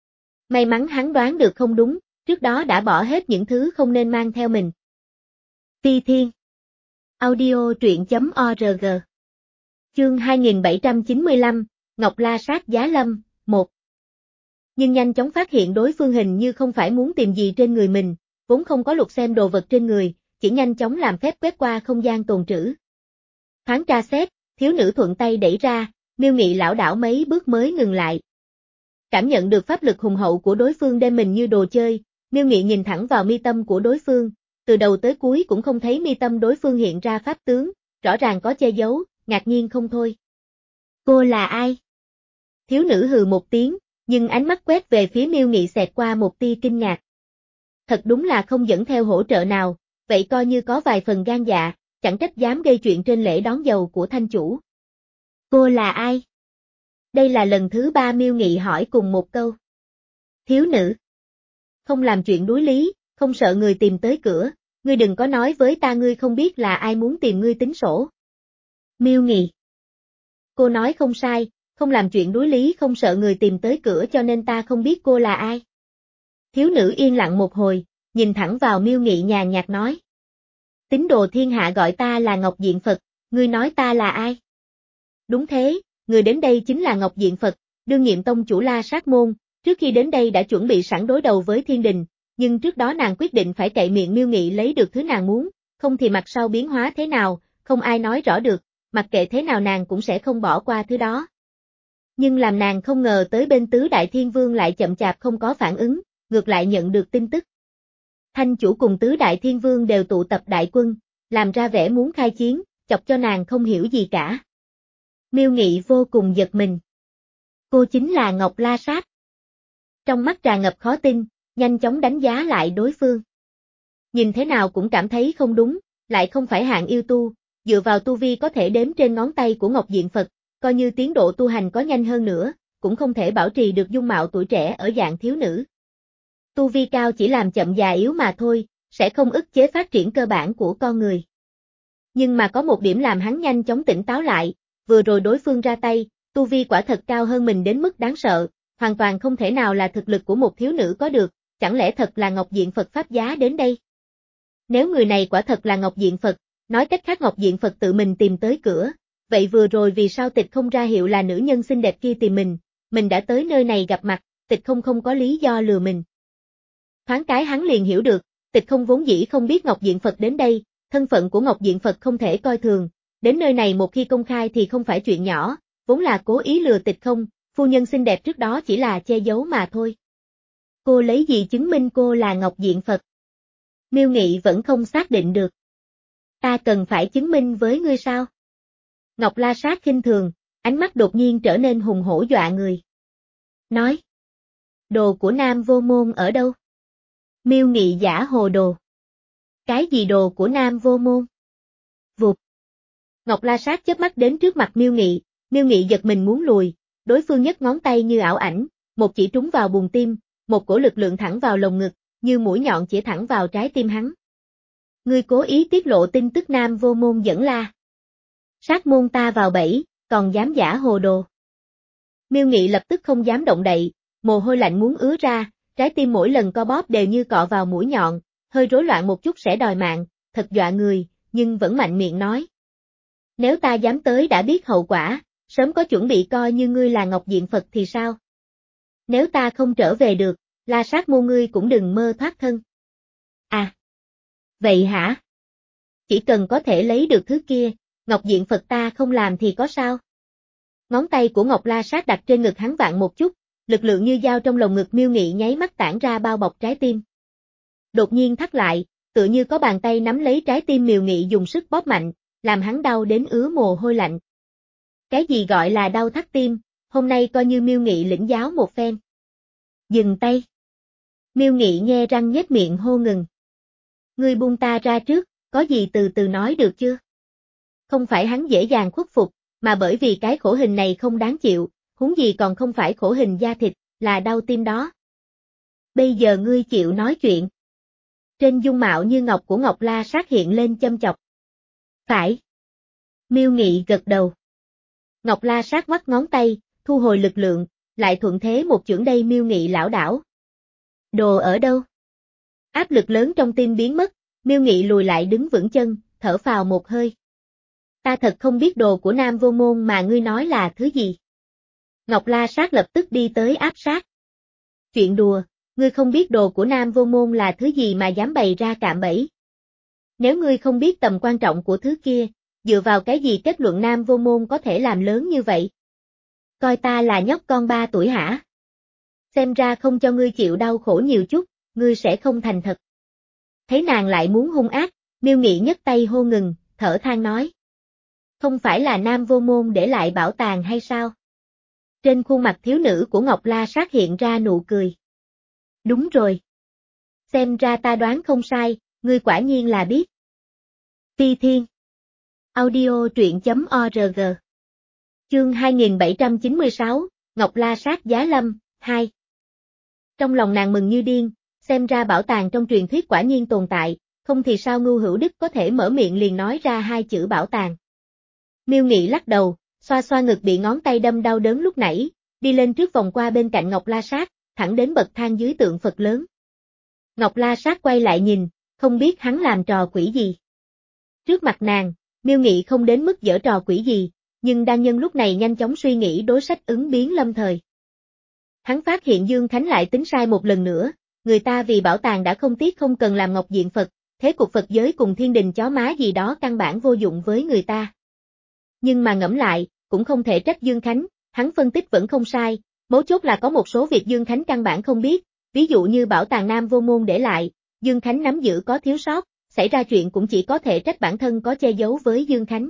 May mắn hắn đoán được không đúng, trước đó đã bỏ hết những thứ không nên mang theo mình. Phi Thiên Audio truyện.org Chương hai nghìn bảy trăm chín mươi lăm, Ngọc La Sát Giá Lâm, một. Nhưng nhanh chóng phát hiện đối phương hình như không phải muốn tìm gì trên người mình, vốn không có lục xem đồ vật trên người, chỉ nhanh chóng làm phép quét qua không gian tồn trữ. Thoáng tra xét, thiếu nữ thuận tay đẩy ra, Miêu Nghị lảo đảo mấy bước mới ngừng lại. Cảm nhận được pháp lực hùng hậu của đối phương đem mình như đồ chơi, Miêu Nghị nhìn thẳng vào mi tâm của đối phương, từ đầu tới cuối cũng không thấy mi tâm đối phương hiện ra pháp tướng, rõ ràng có che giấu, ngạc nhiên không thôi. Cô là ai? Thiếu nữ hừ một tiếng, nhưng ánh mắt quét về phía Miêu Nghị xẹt qua một tia kinh ngạc. Thật đúng là không dẫn theo hỗ trợ nào, vậy coi như có vài phần gan dạ, chẳng trách dám gây chuyện trên lễ đón dầu của thanh chủ. Cô là ai? Đây là lần thứ ba Miêu Nghị hỏi cùng một câu. Thiếu nữ. Không làm chuyện đuối lý, không sợ người tìm tới cửa, ngươi đừng có nói với ta ngươi không biết là ai muốn tìm ngươi tính sổ. Miêu Nghị. Cô nói không sai, không làm chuyện đuối lý không sợ người tìm tới cửa cho nên ta không biết cô là ai. Thiếu nữ yên lặng một hồi, nhìn thẳng vào Miêu Nghị nhàn nhạt nói. Tín đồ thiên hạ gọi ta là Ngọc Diện Phật, ngươi nói ta là ai? Đúng thế, người đến đây chính là Ngọc Diện Phật, đương nhiệm tông chủ La Sát môn, Trước khi đến đây đã chuẩn bị sẵn đối đầu với thiên đình, nhưng trước đó nàng quyết định phải cậy miệng Miêu Nghị lấy được thứ nàng muốn, không thì mặt sau biến hóa thế nào, không ai nói rõ được, mặc kệ thế nào nàng cũng sẽ không bỏ qua thứ đó. Nhưng làm nàng không ngờ tới bên Tứ Đại Thiên Vương lại chậm chạp không có phản ứng, ngược lại nhận được tin tức. Thanh chủ cùng Tứ Đại Thiên Vương đều tụ tập đại quân, làm ra vẻ muốn khai chiến, chọc cho nàng không hiểu gì cả. Miêu Nghị vô cùng giật mình. Cô chính là Ngọc La Sát. Trong mắt tràn ngập khó tin, nhanh chóng đánh giá lại đối phương. Nhìn thế nào cũng cảm thấy không đúng, lại không phải hạng yêu tu, dựa vào tu vi có thể đếm trên ngón tay của Ngọc Diện Phật, coi như tiến độ tu hành có nhanh hơn nữa, cũng không thể bảo trì được dung mạo tuổi trẻ ở dạng thiếu nữ. Tu vi cao chỉ làm chậm già yếu mà thôi, sẽ không ức chế phát triển cơ bản của con người. Nhưng mà có một điểm làm hắn nhanh chóng tỉnh táo lại, vừa rồi đối phương ra tay, tu vi quả thật cao hơn mình đến mức đáng sợ, hoàn toàn không thể nào là thực lực của một thiếu nữ có được, chẳng lẽ thật là Ngọc Diện Phật pháp giá đến đây? Nếu người này quả thật là Ngọc Diện Phật, nói cách khác Ngọc Diện Phật tự mình tìm tới cửa, vậy vừa rồi vì sao Tịch Không ra hiệu là nữ nhân xinh đẹp kia tìm mình, mình đã tới nơi này gặp mặt, Tịch Không không có lý do lừa mình. Thoáng cái hắn liền hiểu được, Tịch Không vốn dĩ không biết Ngọc Diện Phật đến đây, thân phận của Ngọc Diện Phật không thể coi thường, đến nơi này một khi công khai thì không phải chuyện nhỏ, vốn là cố ý lừa Tịch Không, phu nhân xinh đẹp trước đó chỉ là che giấu mà thôi. Cô lấy gì chứng minh cô là Ngọc Diện Phật? Miêu Nghị vẫn không xác định được. Ta cần phải chứng minh với ngươi sao? Ngọc La Sát khinh thường, ánh mắt đột nhiên trở nên hùng hổ dọa người. Nói. Đồ của Nam Vô Môn ở đâu? Miêu Nghị giả hồ đồ. Cái gì đồ của Nam Vô Môn? Vụt. Ngọc La Sát chớp mắt đến trước mặt Miêu Nghị, Miêu Nghị giật mình muốn lùi, đối phương nhấc ngón tay như ảo ảnh, một chỉ trúng vào buồng tim, một cổ lực lượng thẳng vào lồng ngực, như mũi nhọn chỉ thẳng vào trái tim hắn. Ngươi cố ý tiết lộ tin tức Nam Vô Môn dẫn la. Sát môn ta vào bẫy, còn dám giả hồ đồ. Miêu Nghị lập tức không dám động đậy, mồ hôi lạnh muốn ứa ra, trái tim mỗi lần co bóp đều như cọ vào mũi nhọn, hơi rối loạn một chút sẽ đòi mạng, thật dọa người, nhưng vẫn mạnh miệng nói. Nếu ta dám tới đã biết hậu quả, sớm có chuẩn bị coi như ngươi là Ngọc Diện Phật thì sao? Nếu ta không trở về được, La Sát môn ngươi cũng đừng mơ thoát thân. À. Vậy hả? Chỉ cần có thể lấy được thứ kia, Ngọc Diện Phật ta không làm thì có sao? Ngón tay của Ngọc La Sát đặt trên ngực hắn vạn một chút, lực lượng như dao trong lồng ngực Miêu Nghị nháy mắt tản ra bao bọc trái tim. Đột nhiên thắt lại, tựa như có bàn tay nắm lấy trái tim Miêu Nghị dùng sức bóp mạnh, làm hắn đau đến ứa mồ hôi lạnh. Cái gì gọi là đau thắt tim, hôm nay coi như Miêu Nghị lĩnh giáo một phen. Dừng tay. Miêu Nghị nhe răng nhếch miệng hô ngừng. Ngươi buông ta ra trước, có gì từ từ nói được chưa? Không phải hắn dễ dàng khuất phục, mà bởi vì cái khổ hình này không đáng chịu, huống gì còn không phải khổ hình da thịt, là đau tim đó. Bây giờ ngươi chịu nói chuyện. Trên dung mạo như ngọc của Ngọc La Sát hiện lên châm chọc. Phải. Miêu Nghị gật đầu. Ngọc La Sát ngoắc ngón tay, thu hồi lực lượng, lại thuận thế một chưởng đây Miêu Nghị lảo đảo. Đồ ở đâu? Áp lực lớn trong tim biến mất, Miêu Nghị lùi lại đứng vững chân, thở phào một hơi. Ta thật không biết đồ của Nam Vô Môn mà ngươi nói là thứ gì. Ngọc La Sát lập tức đi tới áp sát. Chuyện đùa, ngươi không biết đồ của Nam Vô Môn là thứ gì mà dám bày ra cạm bẫy. Nếu ngươi không biết tầm quan trọng của thứ kia, dựa vào cái gì kết luận Nam Vô Môn có thể làm lớn như vậy? Coi ta là nhóc con ba tuổi hả? Xem ra không cho ngươi chịu đau khổ nhiều chút, ngươi sẽ không thành thật. Thấy nàng lại muốn hung ác, Miêu Nghị nhấc tay hô ngừng, thở than nói. Không phải là Nam Vô Môn để lại bảo tàng hay sao? Trên khuôn mặt thiếu nữ của Ngọc La Sát hiện ra nụ cười. Đúng rồi. Xem ra ta đoán không sai, ngươi quả nhiên là biết. Phi Thiên. Audio truyện chấm org. Chương hai nghìn bảy trăm chín mươi sáu, Ngọc La Sát giá lâm, hai. Trong lòng nàng mừng như điên, xem ra bảo tàng trong truyền thuyết quả nhiên tồn tại, không thì sao Ngưu Hữu Đức có thể mở miệng liền nói ra hai chữ bảo tàng. Miêu Nghị lắc đầu, xoa xoa ngực bị ngón tay đâm đau đớn lúc nãy, đi lên trước vòng qua bên cạnh Ngọc La Sát, thẳng đến bậc thang dưới tượng Phật lớn. Ngọc La Sát quay lại nhìn, không biết hắn làm trò quỷ gì. Trước mặt nàng, Miêu Nghị không đến mức giở trò quỷ gì, nhưng đang nhân lúc này nhanh chóng suy nghĩ đối sách ứng biến lâm thời. Hắn phát hiện Dương Khánh lại tính sai một lần nữa, người ta vì bảo tàng đã không tiếc không cần làm ngọc diện Phật, thế cục Phật giới cùng thiên đình chó má gì đó căn bản vô dụng với người ta. Nhưng mà ngẫm lại, cũng không thể trách Dương Khánh, hắn phân tích vẫn không sai, mấu chốt là có một số việc Dương Khánh căn bản không biết, ví dụ như bảo tàng Nam Vô Môn để lại, Dương Khánh nắm giữ có thiếu sót, xảy ra chuyện cũng chỉ có thể trách bản thân có che giấu với Dương Khánh.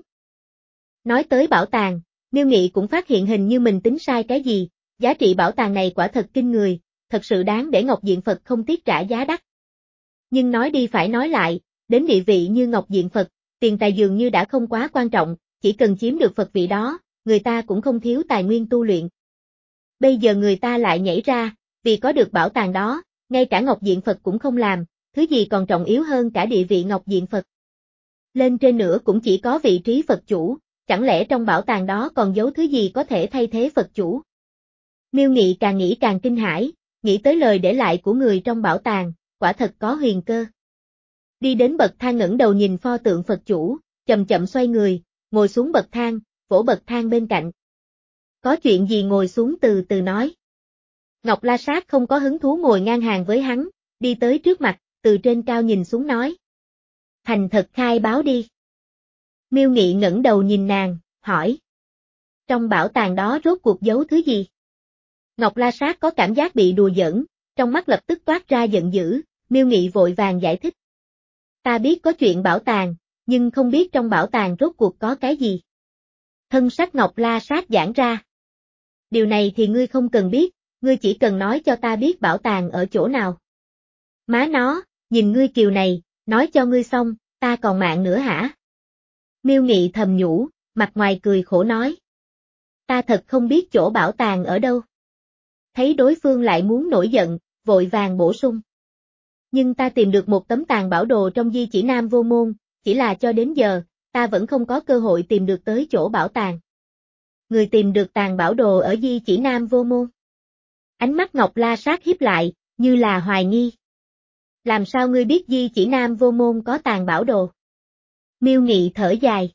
Nói tới bảo tàng, Miêu Nghị cũng phát hiện hình như mình tính sai cái gì, giá trị bảo tàng này quả thật kinh người, thật sự đáng để Ngọc Diện Phật không tiếc trả giá đắt. Nhưng nói đi phải nói lại, đến địa vị như Ngọc Diện Phật, tiền tài dường như đã không quá quan trọng, chỉ cần chiếm được Phật vị đó, người ta cũng không thiếu tài nguyên tu luyện. Bây giờ người ta lại nhảy ra, vì có được bảo tàng đó, ngay cả Ngọc Diện Phật cũng không làm, thứ gì còn trọng yếu hơn cả địa vị Ngọc Diện Phật. Lên trên nữa cũng chỉ có vị trí Phật chủ, chẳng lẽ trong bảo tàng đó còn giấu thứ gì có thể thay thế Phật chủ? Miêu Nghị càng nghĩ càng kinh hãi, nghĩ tới lời để lại của người trong bảo tàng, quả thật có huyền cơ. Đi đến bậc thang ngẩng đầu nhìn pho tượng Phật chủ, chậm chậm xoay người, ngồi xuống bậc thang, vỗ bậc thang bên cạnh. Có chuyện gì ngồi xuống từ từ nói. Ngọc La Sát không có hứng thú ngồi ngang hàng với hắn, đi tới trước mặt, từ trên cao nhìn xuống nói. Thành thật khai báo đi. Miêu Nghị ngẩng đầu nhìn nàng, hỏi. Trong bảo tàng đó rốt cuộc giấu thứ gì? Ngọc La Sát có cảm giác bị đùa giỡn, trong mắt lập tức toát ra giận dữ, Miêu Nghị vội vàng giải thích. Ta biết có chuyện bảo tàng, nhưng không biết trong bảo tàng rốt cuộc có cái gì. Thân sắc Ngọc La Sát giãn ra. Điều này thì ngươi không cần biết, ngươi chỉ cần nói cho ta biết bảo tàng ở chỗ nào. Má nó, nhìn ngươi kiều này, nói cho ngươi xong, ta còn mạng nữa hả? Miêu Nghị thầm nhủ, mặt ngoài cười khổ nói. Ta thật không biết chỗ bảo tàng ở đâu. Thấy đối phương lại muốn nổi giận, vội vàng bổ sung. Nhưng ta tìm được một tấm tàng bảo đồ trong di chỉ Nam Vô Môn, chỉ là cho đến giờ, ta vẫn không có cơ hội tìm được tới chỗ bảo tàng. Người tìm được tàng bảo đồ ở di chỉ Nam Vô Môn. Ánh mắt Ngọc La Sát hiếp lại, như là hoài nghi. Làm sao ngươi biết di chỉ Nam Vô Môn có tàng bảo đồ? Miêu Nghị thở dài.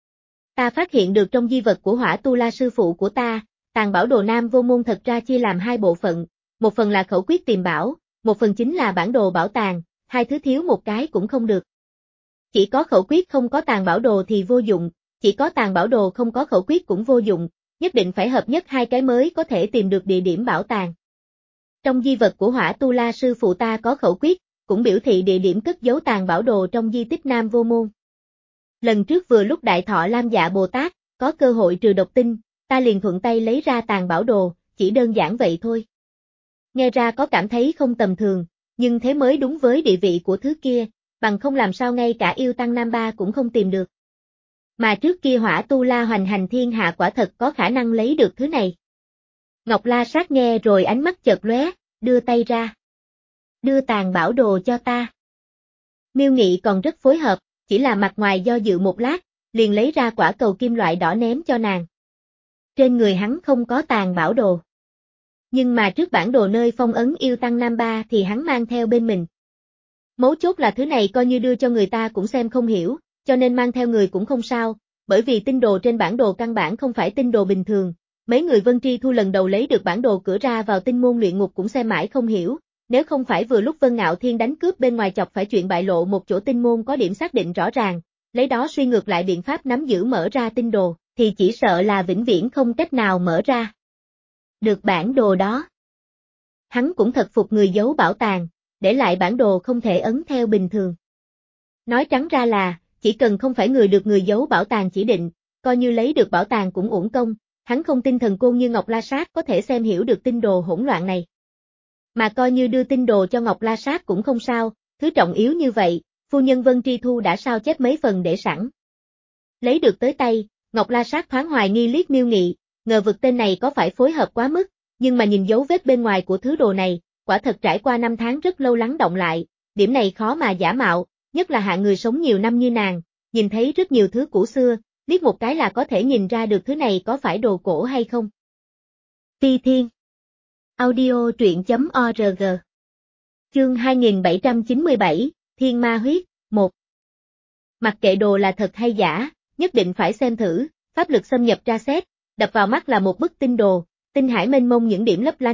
Ta phát hiện được trong di vật của Hỏa Tu La sư phụ của ta, tàng bảo đồ Nam Vô Môn thật ra chia làm hai bộ phận, một phần là khẩu quyết tìm bảo, một phần chính là bản đồ bảo tàng, hai thứ thiếu một cái cũng không được. Chỉ có khẩu quyết không có tàng bảo đồ thì vô dụng, chỉ có tàng bảo đồ không có khẩu quyết cũng vô dụng, nhất định phải hợp nhất hai cái mới có thể tìm được địa điểm bảo tàng. Trong di vật của Hỏa Tu La sư phụ ta có khẩu quyết, cũng biểu thị địa điểm cất giấu tàng bảo đồ trong di tích Nam Vô Môn. Lần trước vừa lúc Đại Thọ Lam Dạ Bồ Tát, có cơ hội trừ độc tinh, ta liền thuận tay lấy ra tàng bảo đồ, chỉ đơn giản vậy thôi. Nghe ra có cảm thấy không tầm thường, nhưng thế mới đúng với địa vị của thứ kia, bằng không làm sao ngay cả yêu tăng Nam Ba cũng không tìm được. Mà trước kia Hỏa Tu La hoành hành thiên hạ quả thật có khả năng lấy được thứ này. Ngọc La Sát nghe rồi ánh mắt chợt lóe, đưa tay ra. Đưa tàng bảo đồ cho ta. Miêu Nghị còn rất phối hợp, chỉ là mặt ngoài do dự một lát, liền lấy ra quả cầu kim loại đỏ ném cho nàng. Trên người hắn không có tàng bảo đồ. Nhưng mà trước bản đồ nơi phong ấn yêu tăng Nam Ba thì hắn mang theo bên mình. Mấu chốt là thứ này coi như đưa cho người ta cũng xem không hiểu, cho nên mang theo người cũng không sao, bởi vì tinh đồ trên bản đồ căn bản không phải tinh đồ bình thường. Mấy người Vân Tri Thu lần đầu lấy được bản đồ cửa ra vào tinh môn luyện ngục cũng xem mãi không hiểu, nếu không phải vừa lúc Vân Ngạo Thiên đánh cướp bên ngoài chọc phải chuyện bại lộ một chỗ tinh môn có điểm xác định rõ ràng, lấy đó suy ngược lại biện pháp nắm giữ mở ra tinh đồ, thì chỉ sợ là vĩnh viễn không cách nào mở ra. Được bản đồ đó. Hắn cũng thật phục người giấu bảo tàng, để lại bản đồ không thể ấn theo bình thường. Nói trắng ra là, chỉ cần không phải người được người giấu bảo tàng chỉ định, coi như lấy được bảo tàng cũng uổng công, hắn không tin thần côn như Ngọc La Sát có thể xem hiểu được tinh đồ hỗn loạn này. Mà coi như đưa tinh đồ cho Ngọc La Sát cũng không sao, thứ trọng yếu như vậy, phu nhân Vân Tri Thu đã sao chép mấy phần để sẵn. Lấy được tới tay, Ngọc La Sát thoáng hoài nghi liếc Miêu Nghị, ngờ vực tên này có phải phối hợp quá mức, nhưng mà nhìn dấu vết bên ngoài của thứ đồ này, quả thật trải qua năm tháng rất lâu lắng động lại, điểm này khó mà giả mạo, nhất là hạng người sống nhiều năm như nàng, nhìn thấy rất nhiều thứ cũ xưa, liếc một cái là có thể nhìn ra được thứ này có phải đồ cổ hay không. Phi Thiên Audio truyện chấm org Chương hai nghìn bảy trăm chín mươi bảy, Thiên Ma Huyết, một Mặc kệ đồ là thật hay giả, nhất định phải xem thử, pháp lực xâm nhập tra xét, đập vào mắt là một bức tinh đồ, tinh hải mênh mông những điểm lấp lánh,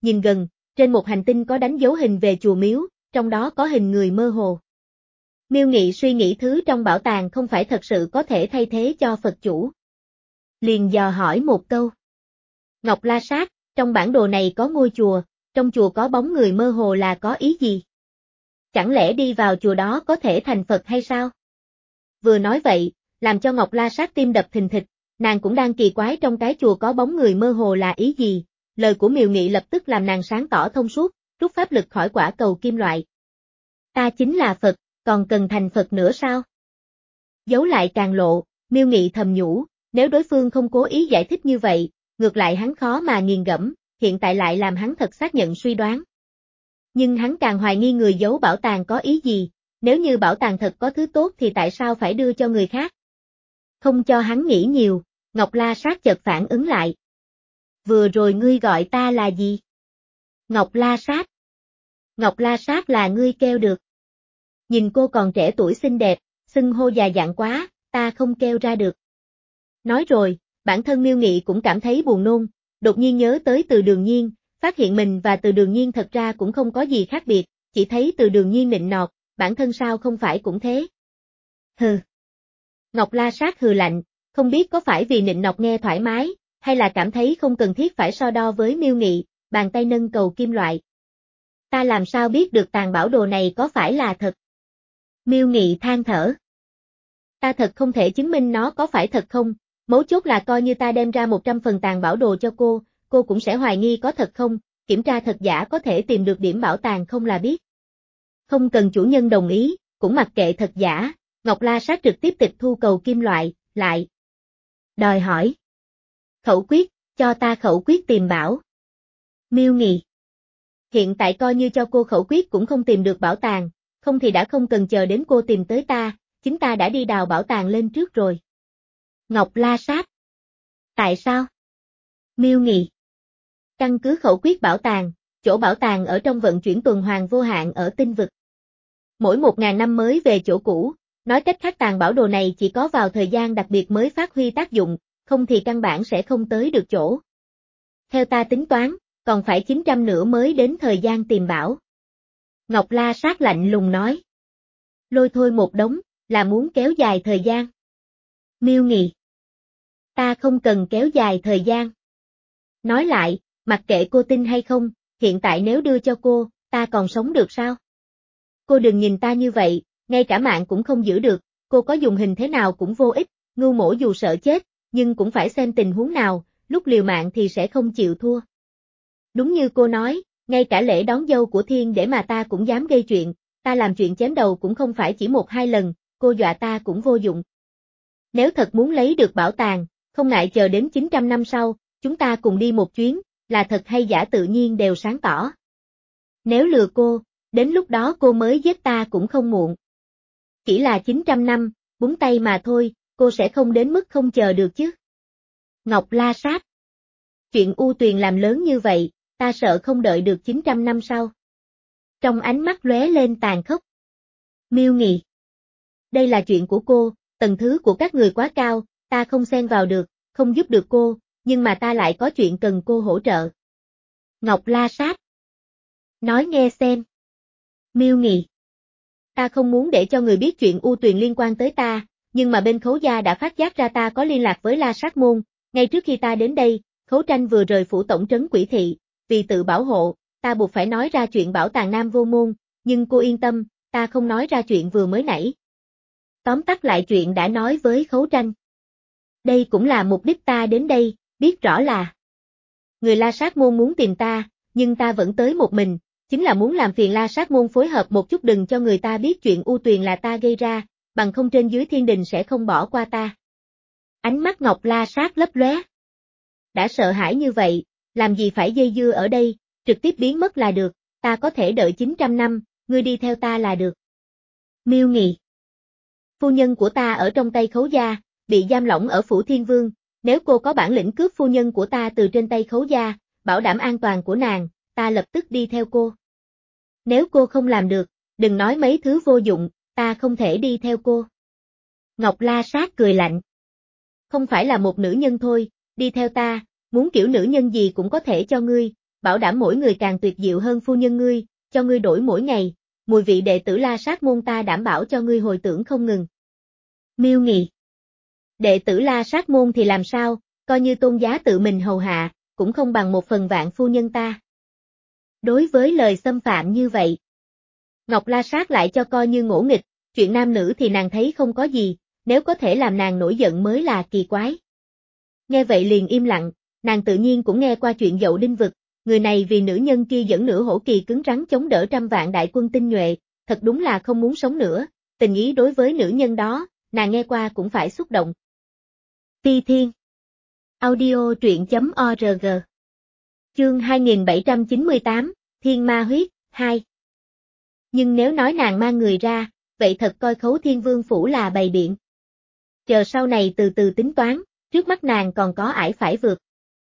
nhìn gần, trên một hành tinh có đánh dấu hình về chùa miếu, trong đó có hình người mơ hồ. Miêu Nghị suy nghĩ thứ trong bảo tàng không phải thật sự có thể thay thế cho Phật chủ. Liền dò hỏi một câu. Ngọc La Sát, trong bản đồ này có ngôi chùa, trong chùa có bóng người mơ hồ là có ý gì? Chẳng lẽ đi vào chùa đó có thể thành Phật hay sao? Vừa nói vậy, làm cho Ngọc La Sát tim đập thình thịch, nàng cũng đang kỳ quái trong cái chùa có bóng người mơ hồ là ý gì, lời của Miêu Nghị lập tức làm nàng sáng tỏ thông suốt, rút pháp lực khỏi quả cầu kim loại. Ta chính là Phật, còn cần thành Phật nữa sao? Giấu lại càng lộ, Miêu Nghị thầm nhủ, nếu đối phương không cố ý giải thích như vậy, ngược lại hắn khó mà nghiền ngẫm, hiện tại lại làm hắn thật xác nhận suy đoán. Nhưng hắn càng hoài nghi người giấu bảo tàng có ý gì, nếu như bảo tàng thật có thứ tốt thì tại sao phải đưa cho người khác? Không cho hắn nghĩ nhiều, Ngọc La Sát chợt phản ứng lại. Vừa rồi ngươi gọi ta là gì? Ngọc La Sát. Ngọc La Sát là ngươi kêu được. Nhìn cô còn trẻ tuổi xinh đẹp, xưng hô già dặn quá, ta không kêu ra được. Nói rồi, bản thân Miêu Nghị cũng cảm thấy buồn nôn, đột nhiên nhớ tới Từ Đường Nhiên, phát hiện mình và Từ Đường Nhiên thật ra cũng không có gì khác biệt, chỉ thấy Từ Đường Nhiên nịnh nọt, bản thân sao không phải cũng thế. Hừ. Ngọc La Sát hừ lạnh, không biết có phải vì nịnh nọt nghe thoải mái, hay là cảm thấy không cần thiết phải so đo với Miêu Nghị, bàn tay nâng cầu kim loại. Ta làm sao biết được tàng bảo đồ này có phải là thật? Miêu Nghị than thở. Ta thật không thể chứng minh nó có phải thật không, mấu chốt là coi như ta đem ra một trăm phần tàng bảo đồ cho cô, cô cũng sẽ hoài nghi có thật không, kiểm tra thật giả có thể tìm được điểm bảo tàng không là biết. Không cần chủ nhân đồng ý, cũng mặc kệ thật giả, Ngọc La Sát trực tiếp tịch thu cầu kim loại, lại. Đòi hỏi. Khẩu quyết, cho ta khẩu quyết tìm bảo. Miêu Nghị. Hiện tại coi như cho cô khẩu quyết cũng không tìm được bảo tàng, không thì đã không cần chờ đến cô tìm tới ta, chính ta đã đi đào bảo tàng lên trước rồi. Ngọc La Sát. Tại sao? Miêu Nghị. Căn cứ khẩu quyết bảo tàng, chỗ bảo tàng ở trong vận chuyển tuần hoàn vô hạn ở tinh vực. Mỗi một ngàn năm mới về chỗ cũ, nói cách khác tàng bảo đồ này chỉ có vào thời gian đặc biệt mới phát huy tác dụng, không thì căn bản sẽ không tới được chỗ. Theo ta tính toán, còn phải chín trăm nữa mới đến thời gian tìm bảo. Ngọc La Sát lạnh lùng nói. Lôi thôi một đống, là muốn kéo dài thời gian. Miêu Nghị. Ta không cần kéo dài thời gian. Nói lại, mặc kệ cô tin hay không, hiện tại nếu đưa cho cô, ta còn sống được sao? Cô đừng nhìn ta như vậy, ngay cả mạng cũng không giữ được, cô có dùng hình thế nào cũng vô ích, ngưu mổ dù sợ chết, nhưng cũng phải xem tình huống nào, lúc liều mạng thì sẽ không chịu thua. Đúng như cô nói, ngay cả lễ đón dâu của Thiên để mà ta cũng dám gây chuyện, ta làm chuyện chém đầu cũng không phải chỉ một hai lần, cô dọa ta cũng vô dụng. Nếu thật muốn lấy được bảo tàng, không ngại chờ đến chín trăm năm sau, chúng ta cùng đi một chuyến, là thật hay giả tự nhiên đều sáng tỏ. Nếu lừa cô, đến lúc đó cô mới giết ta cũng không muộn. Chỉ là chín trăm năm, búng tay mà thôi, cô sẽ không đến mức không chờ được chứ. Ngọc La Sát. Chuyện U Tuyền làm lớn như vậy, ta sợ không đợi được chín trăm năm sau. Trong ánh mắt lóe lên tàn khốc. Miêu Nghị. Đây là chuyện của cô, tầng thứ của các người quá cao, ta không xen vào được, không giúp được cô, nhưng mà ta lại có chuyện cần cô hỗ trợ. Ngọc La Sát. Nói nghe xem. Miêu Nghị. Ta không muốn để cho người biết chuyện U Tuyền liên quan tới ta, nhưng mà bên Khấu gia đã phát giác ra ta có liên lạc với La Sát môn, ngay trước khi ta đến đây, Khấu Tranh vừa rời phủ tổng trấn Quỷ thị, vì tự bảo hộ, ta buộc phải nói ra chuyện bảo tàng Nam Vô Môn, nhưng cô yên tâm, ta không nói ra chuyện vừa mới nãy. Tóm tắt lại chuyện đã nói với Khấu Tranh. Đây cũng là mục đích ta đến đây, biết rõ là người La Sát môn muốn tìm ta, nhưng ta vẫn tới một mình, chính là muốn làm phiền La Sát môn phối hợp một chút đừng cho người ta biết chuyện U Tuyền là ta gây ra, bằng không trên dưới thiên đình sẽ không bỏ qua ta. Ánh mắt Ngọc La Sát lấp lóe. Đã sợ hãi như vậy, làm gì phải dây dưa ở đây, trực tiếp biến mất là được, ta có thể đợi chín trăm năm, ngươi đi theo ta là được. Miêu Nghị. Phu nhân của ta ở trong tay Khấu gia, bị giam lỏng ở phủ Thiên Vương, nếu cô có bản lĩnh cướp phu nhân của ta từ trên tay Khấu gia, bảo đảm an toàn của nàng, ta lập tức đi theo cô. Nếu cô không làm được, đừng nói mấy thứ vô dụng, ta không thể đi theo cô. Ngọc La Sát cười lạnh. Không phải là một nữ nhân thôi, đi theo ta, muốn kiểu nữ nhân gì cũng có thể cho ngươi, bảo đảm mỗi người càng tuyệt diệu hơn phu nhân ngươi, cho ngươi đổi mỗi ngày, mùi vị đệ tử La Sát môn ta đảm bảo cho ngươi hồi tưởng không ngừng. Miêu Nghị. Đệ tử La Sát môn thì làm sao, coi như tôn giá tự mình hầu hạ, cũng không bằng một phần vạn phu nhân ta. Đối với lời xâm phạm như vậy, Ngọc La Sát lại cho coi như ngỗ nghịch, chuyện nam nữ thì nàng thấy không có gì, nếu có thể làm nàng nổi giận mới là kỳ quái. Nghe vậy liền im lặng, nàng tự nhiên cũng nghe qua chuyện Dậu Đinh Vực, người này vì nữ nhân kia dẫn nửa hổ kỳ cứng rắn chống đỡ trăm vạn đại quân tinh nhuệ, thật đúng là không muốn sống nữa, tình ý đối với nữ nhân đó, nàng nghe qua cũng phải xúc động. Ti Thiên. Audio truyện.org. Chương hai nghìn bảy trăm chín mươi tám, Thiên Ma Huyết, hai. Nhưng nếu nói nàng mang người ra, vậy thật coi Khấu Thiên Vương phủ là bày biện. Chờ sau này từ từ tính toán, trước mắt nàng còn có ải phải vượt.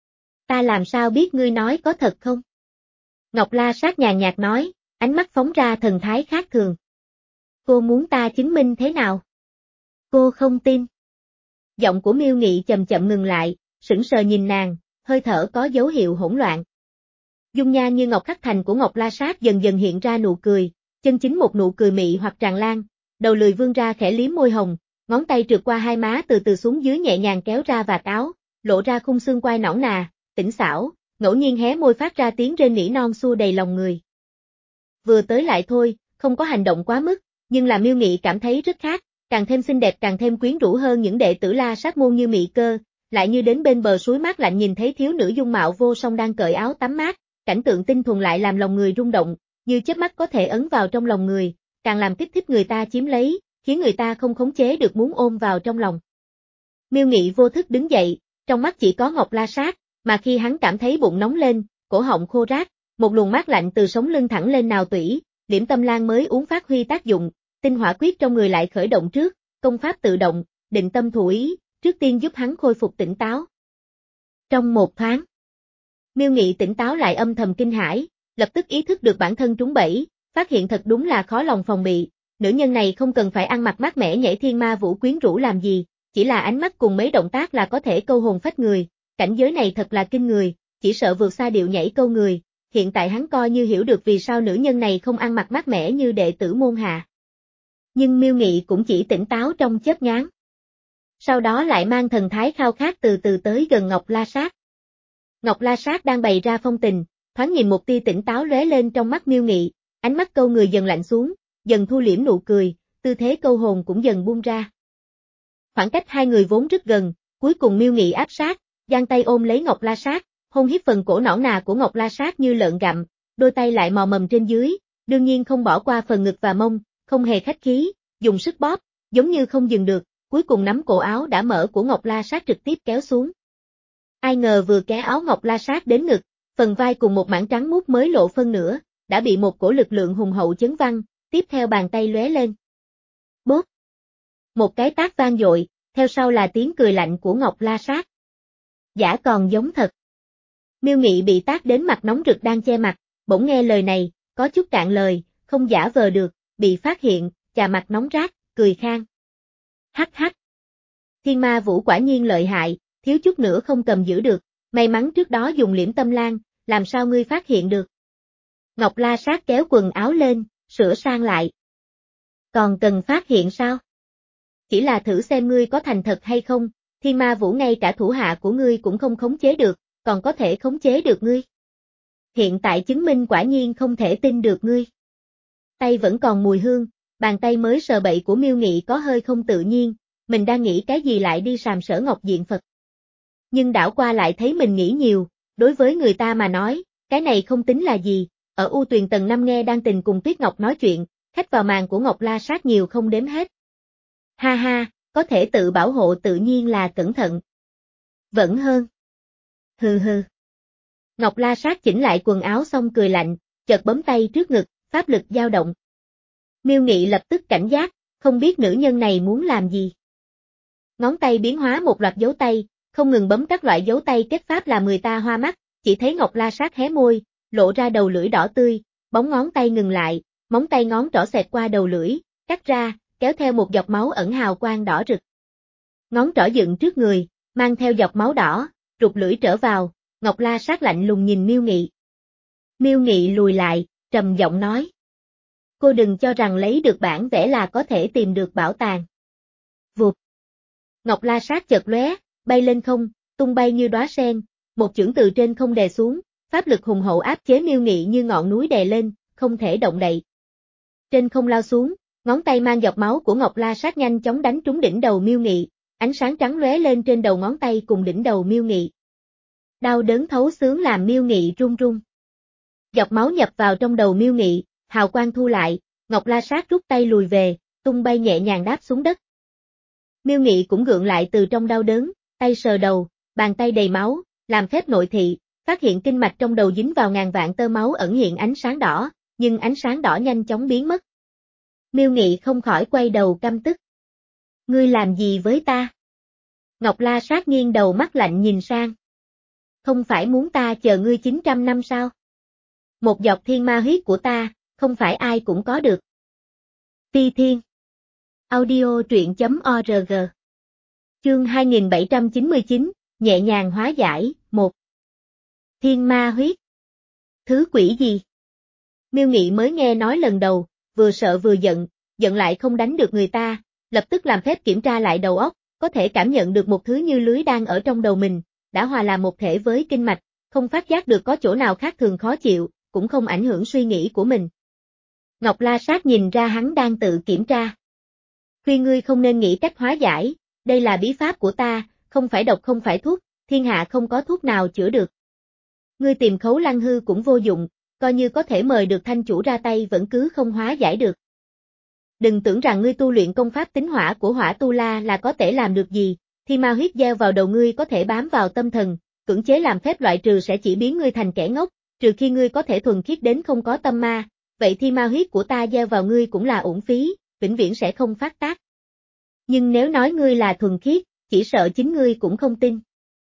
Ta làm sao biết ngươi nói có thật không? Ngọc La Sát nhàn nhạt nói, ánh mắt phóng ra thần thái khác thường. Cô muốn ta chứng minh thế nào? Cô không tin. Giọng của Miêu Nghị chậm chậm ngừng lại, sững sờ nhìn nàng, hơi thở có dấu hiệu hỗn loạn. Dung nhan như ngọc khắc thành của Ngọc La Sát dần dần hiện ra nụ cười, chân chính một nụ cười mị hoặc tràn lan, đầu lười vươn ra khẽ liếm môi hồng, ngón tay trượt qua hai má từ từ xuống dưới nhẹ nhàng kéo ra vạt áo, lộ ra khung xương quai nõn nà, tỉnh xảo, ngẫu nhiên hé môi phát ra tiếng rên nỉ non xua đầy lòng người. Vừa tới lại thôi, không có hành động quá mức, nhưng làm Miêu Nghị cảm thấy rất khác, càng thêm xinh đẹp càng thêm quyến rũ hơn những đệ tử La Sát môn như Mị Cơ, lại như đến bên bờ suối mát lạnh nhìn thấy thiếu nữ dung mạo vô song đang cởi áo tắm mát, cảnh tượng tinh thuần lại làm lòng người rung động, như chớp mắt có thể ấn vào trong lòng người, càng làm kích thích người ta chiếm lấy, khiến người ta không khống chế được muốn ôm vào trong lòng. Miêu Nghị vô thức đứng dậy, trong mắt chỉ có Ngọc La Sát, mà khi hắn cảm thấy bụng nóng lên, cổ họng khô rát, một luồng mát lạnh từ sống lưng thẳng lên nào tủy, Liễm Tâm Lan mới uống phát huy tác dụng, tinh hỏa quyết trong người lại khởi động trước, công pháp tự động, định tâm thủ ý, trước tiên giúp hắn khôi phục tỉnh táo. Trong một thoáng, Miêu Nghị tỉnh táo lại âm thầm kinh hãi, lập tức ý thức được bản thân trúng bẫy, phát hiện thật đúng là khó lòng phòng bị, nữ nhân này không cần phải ăn mặc mát mẻ nhảy thiên ma vũ quyến rũ làm gì, chỉ là ánh mắt cùng mấy động tác là có thể câu hồn phách người, cảnh giới này thật là kinh người, chỉ sợ vượt xa điệu nhảy câu người, hiện tại hắn coi như hiểu được vì sao nữ nhân này không ăn mặc mát mẻ như đệ tử môn hạ. Nhưng Miêu Nghị cũng chỉ tỉnh táo trong chớp nhoáng. Sau đó lại mang thần thái khao khát từ từ tới gần Ngọc La Sát. Ngọc La Sát đang bày ra phong tình, thoáng nhìn một tia tỉnh táo lóe lên trong mắt Miêu Nghị, ánh mắt câu người dần lạnh xuống, dần thu liễm nụ cười, tư thế câu hồn cũng dần buông ra. Khoảng cách hai người vốn rất gần, cuối cùng Miêu Nghị áp sát, giang tay ôm lấy Ngọc La Sát, hôn hiếp phần cổ nõn nà của Ngọc La Sát như lợn gặm, đôi tay lại mò mầm trên dưới, đương nhiên không bỏ qua phần ngực và mông, không hề khách khí, dùng sức bóp, giống như không dừng được, cuối cùng nắm cổ áo đã mở của Ngọc La Sát trực tiếp kéo xuống. Ai ngờ vừa kéo áo Ngọc La Sát đến ngực, phần vai cùng một mảng trắng muốt mới lộ phân nửa, đã bị một cổ lực lượng hùng hậu chấn văng, tiếp theo bàn tay lóe lên. Bốp! Một cái tát vang dội, theo sau là tiếng cười lạnh của Ngọc La Sát. Giả còn giống thật. Miêu Nghị bị tát đến mặt nóng rực đang che mặt, bỗng nghe lời này, có chút cạn lời, không giả vờ được, bị phát hiện, chà mặt nóng rát, cười khang. Hắc hắc. Thiên Ma Vũ quả nhiên lợi hại, thiếu chút nữa không cầm giữ được, may mắn trước đó dùng Liễm Tâm Lan, làm sao ngươi phát hiện được. Ngọc La Sát kéo quần áo lên, sửa sang lại. Còn cần phát hiện sao? Chỉ là thử xem ngươi có thành thật hay không, Thiên Ma Vũ ngay cả thủ hạ của ngươi cũng không khống chế được, còn có thể khống chế được ngươi. Hiện tại chứng minh quả nhiên không thể tin được ngươi. Tay vẫn còn mùi hương, bàn tay mới sờ bậy của Miêu Nghị có hơi không tự nhiên, mình đang nghĩ cái gì lại đi sàm sỡ Ngọc Diện Phật. Nhưng đảo qua lại thấy mình nghĩ nhiều, đối với người ta mà nói, cái này không tính là gì, ở U Tuyền tầng năm nghe đang tình cùng Tuyết Ngọc nói chuyện, khách vào màn của Ngọc La Sát nhiều không đếm hết. Ha ha, có thể tự bảo hộ tự nhiên là cẩn thận. Vẫn hơn. Hừ hừ. Ngọc La Sát chỉnh lại quần áo xong cười lạnh, chợt bấm tay trước ngực, pháp lực dao động. Miêu Nghị lập tức cảnh giác, không biết nữ nhân này muốn làm gì. Ngón tay biến hóa một loạt dấu tay, không ngừng bấm các loại dấu tay kết pháp làm người ta hoa mắt, chỉ thấy Ngọc La Sát hé môi, lộ ra đầu lưỡi đỏ tươi, bóng ngón tay ngừng lại, móng tay ngón trỏ xẹt qua đầu lưỡi, cắt ra, kéo theo một giọt máu ẩn hào quang đỏ rực. Ngón trỏ dựng trước người, mang theo giọt máu đỏ, rụt lưỡi trở vào, Ngọc La Sát lạnh lùng nhìn Miêu Nghị. Miêu Nghị lùi lại, trầm giọng nói. Cô đừng cho rằng lấy được bản vẽ là có thể tìm được bảo tàng. Vụt. Ngọc La Sát chợt lóe, bay lên không, tung bay như đóa sen, một chưởng từ trên không đè xuống, pháp lực hùng hậu áp chế Miêu Nghị như ngọn núi đè lên, không thể động đậy. Trên không lao xuống, ngón tay mang giọt máu của Ngọc La Sát nhanh chóng đánh trúng đỉnh đầu Miêu Nghị, ánh sáng trắng lóe lên trên đầu ngón tay cùng đỉnh đầu Miêu Nghị. Đau đớn thấu xương làm Miêu Nghị run run. Giọt máu nhập vào trong đầu Miêu Nghị, hào quang thu lại, Ngọc La Sát rút tay lùi về, tung bay nhẹ nhàng đáp xuống đất. Miêu Nghị cũng gượng lại từ trong đau đớn, tay sờ đầu, bàn tay đầy máu, làm phép nội thị, phát hiện kinh mạch trong đầu dính vào ngàn vạn tơ máu ẩn hiện ánh sáng đỏ, nhưng ánh sáng đỏ nhanh chóng biến mất. Miêu Nghị không khỏi quay đầu căm tức. Ngươi làm gì với ta? Ngọc La Sát nghiêng đầu mắt lạnh nhìn sang. Không phải muốn ta chờ ngươi chín trăm năm sao? Một giọt thiên ma huyết của ta, không phải ai cũng có được. Ti Thiên. Audio truyện chấm org. Chương hai nghìn bảy trăm chín mươi chín, nhẹ nhàng hóa giải, một. Thiên ma huyết. Thứ quỷ gì? Miêu Nghị mới nghe nói lần đầu, vừa sợ vừa giận, giận lại không đánh được người ta, lập tức làm phép kiểm tra lại đầu óc, có thể cảm nhận được một thứ như lưới đang ở trong đầu mình, đã hòa làm một thể với kinh mạch, không phát giác được có chỗ nào khác thường khó chịu, cũng không ảnh hưởng suy nghĩ của mình. Ngọc La Sát nhìn ra hắn đang tự kiểm tra. Khuyên ngươi không nên nghĩ cách hóa giải, đây là bí pháp của ta, không phải độc không phải thuốc, thiên hạ không có thuốc nào chữa được. Ngươi tìm Khấu Lăng Hư cũng vô dụng, coi như có thể mời được thanh chủ ra tay vẫn cứ không hóa giải được. Đừng tưởng rằng ngươi tu luyện công pháp tính hỏa của Hỏa Tu La là có thể làm được gì, thi ma huyết gieo vào đầu ngươi có thể bám vào tâm thần, cưỡng chế làm phép loại trừ sẽ chỉ biến ngươi thành kẻ ngốc, trừ khi ngươi có thể thuần khiết đến không có tâm ma, vậy thi ma huyết của ta gieo vào ngươi cũng là uổng phí, vĩnh viễn sẽ không phát tác. Nhưng nếu nói ngươi là thuần khiết, chỉ sợ chính ngươi cũng không tin.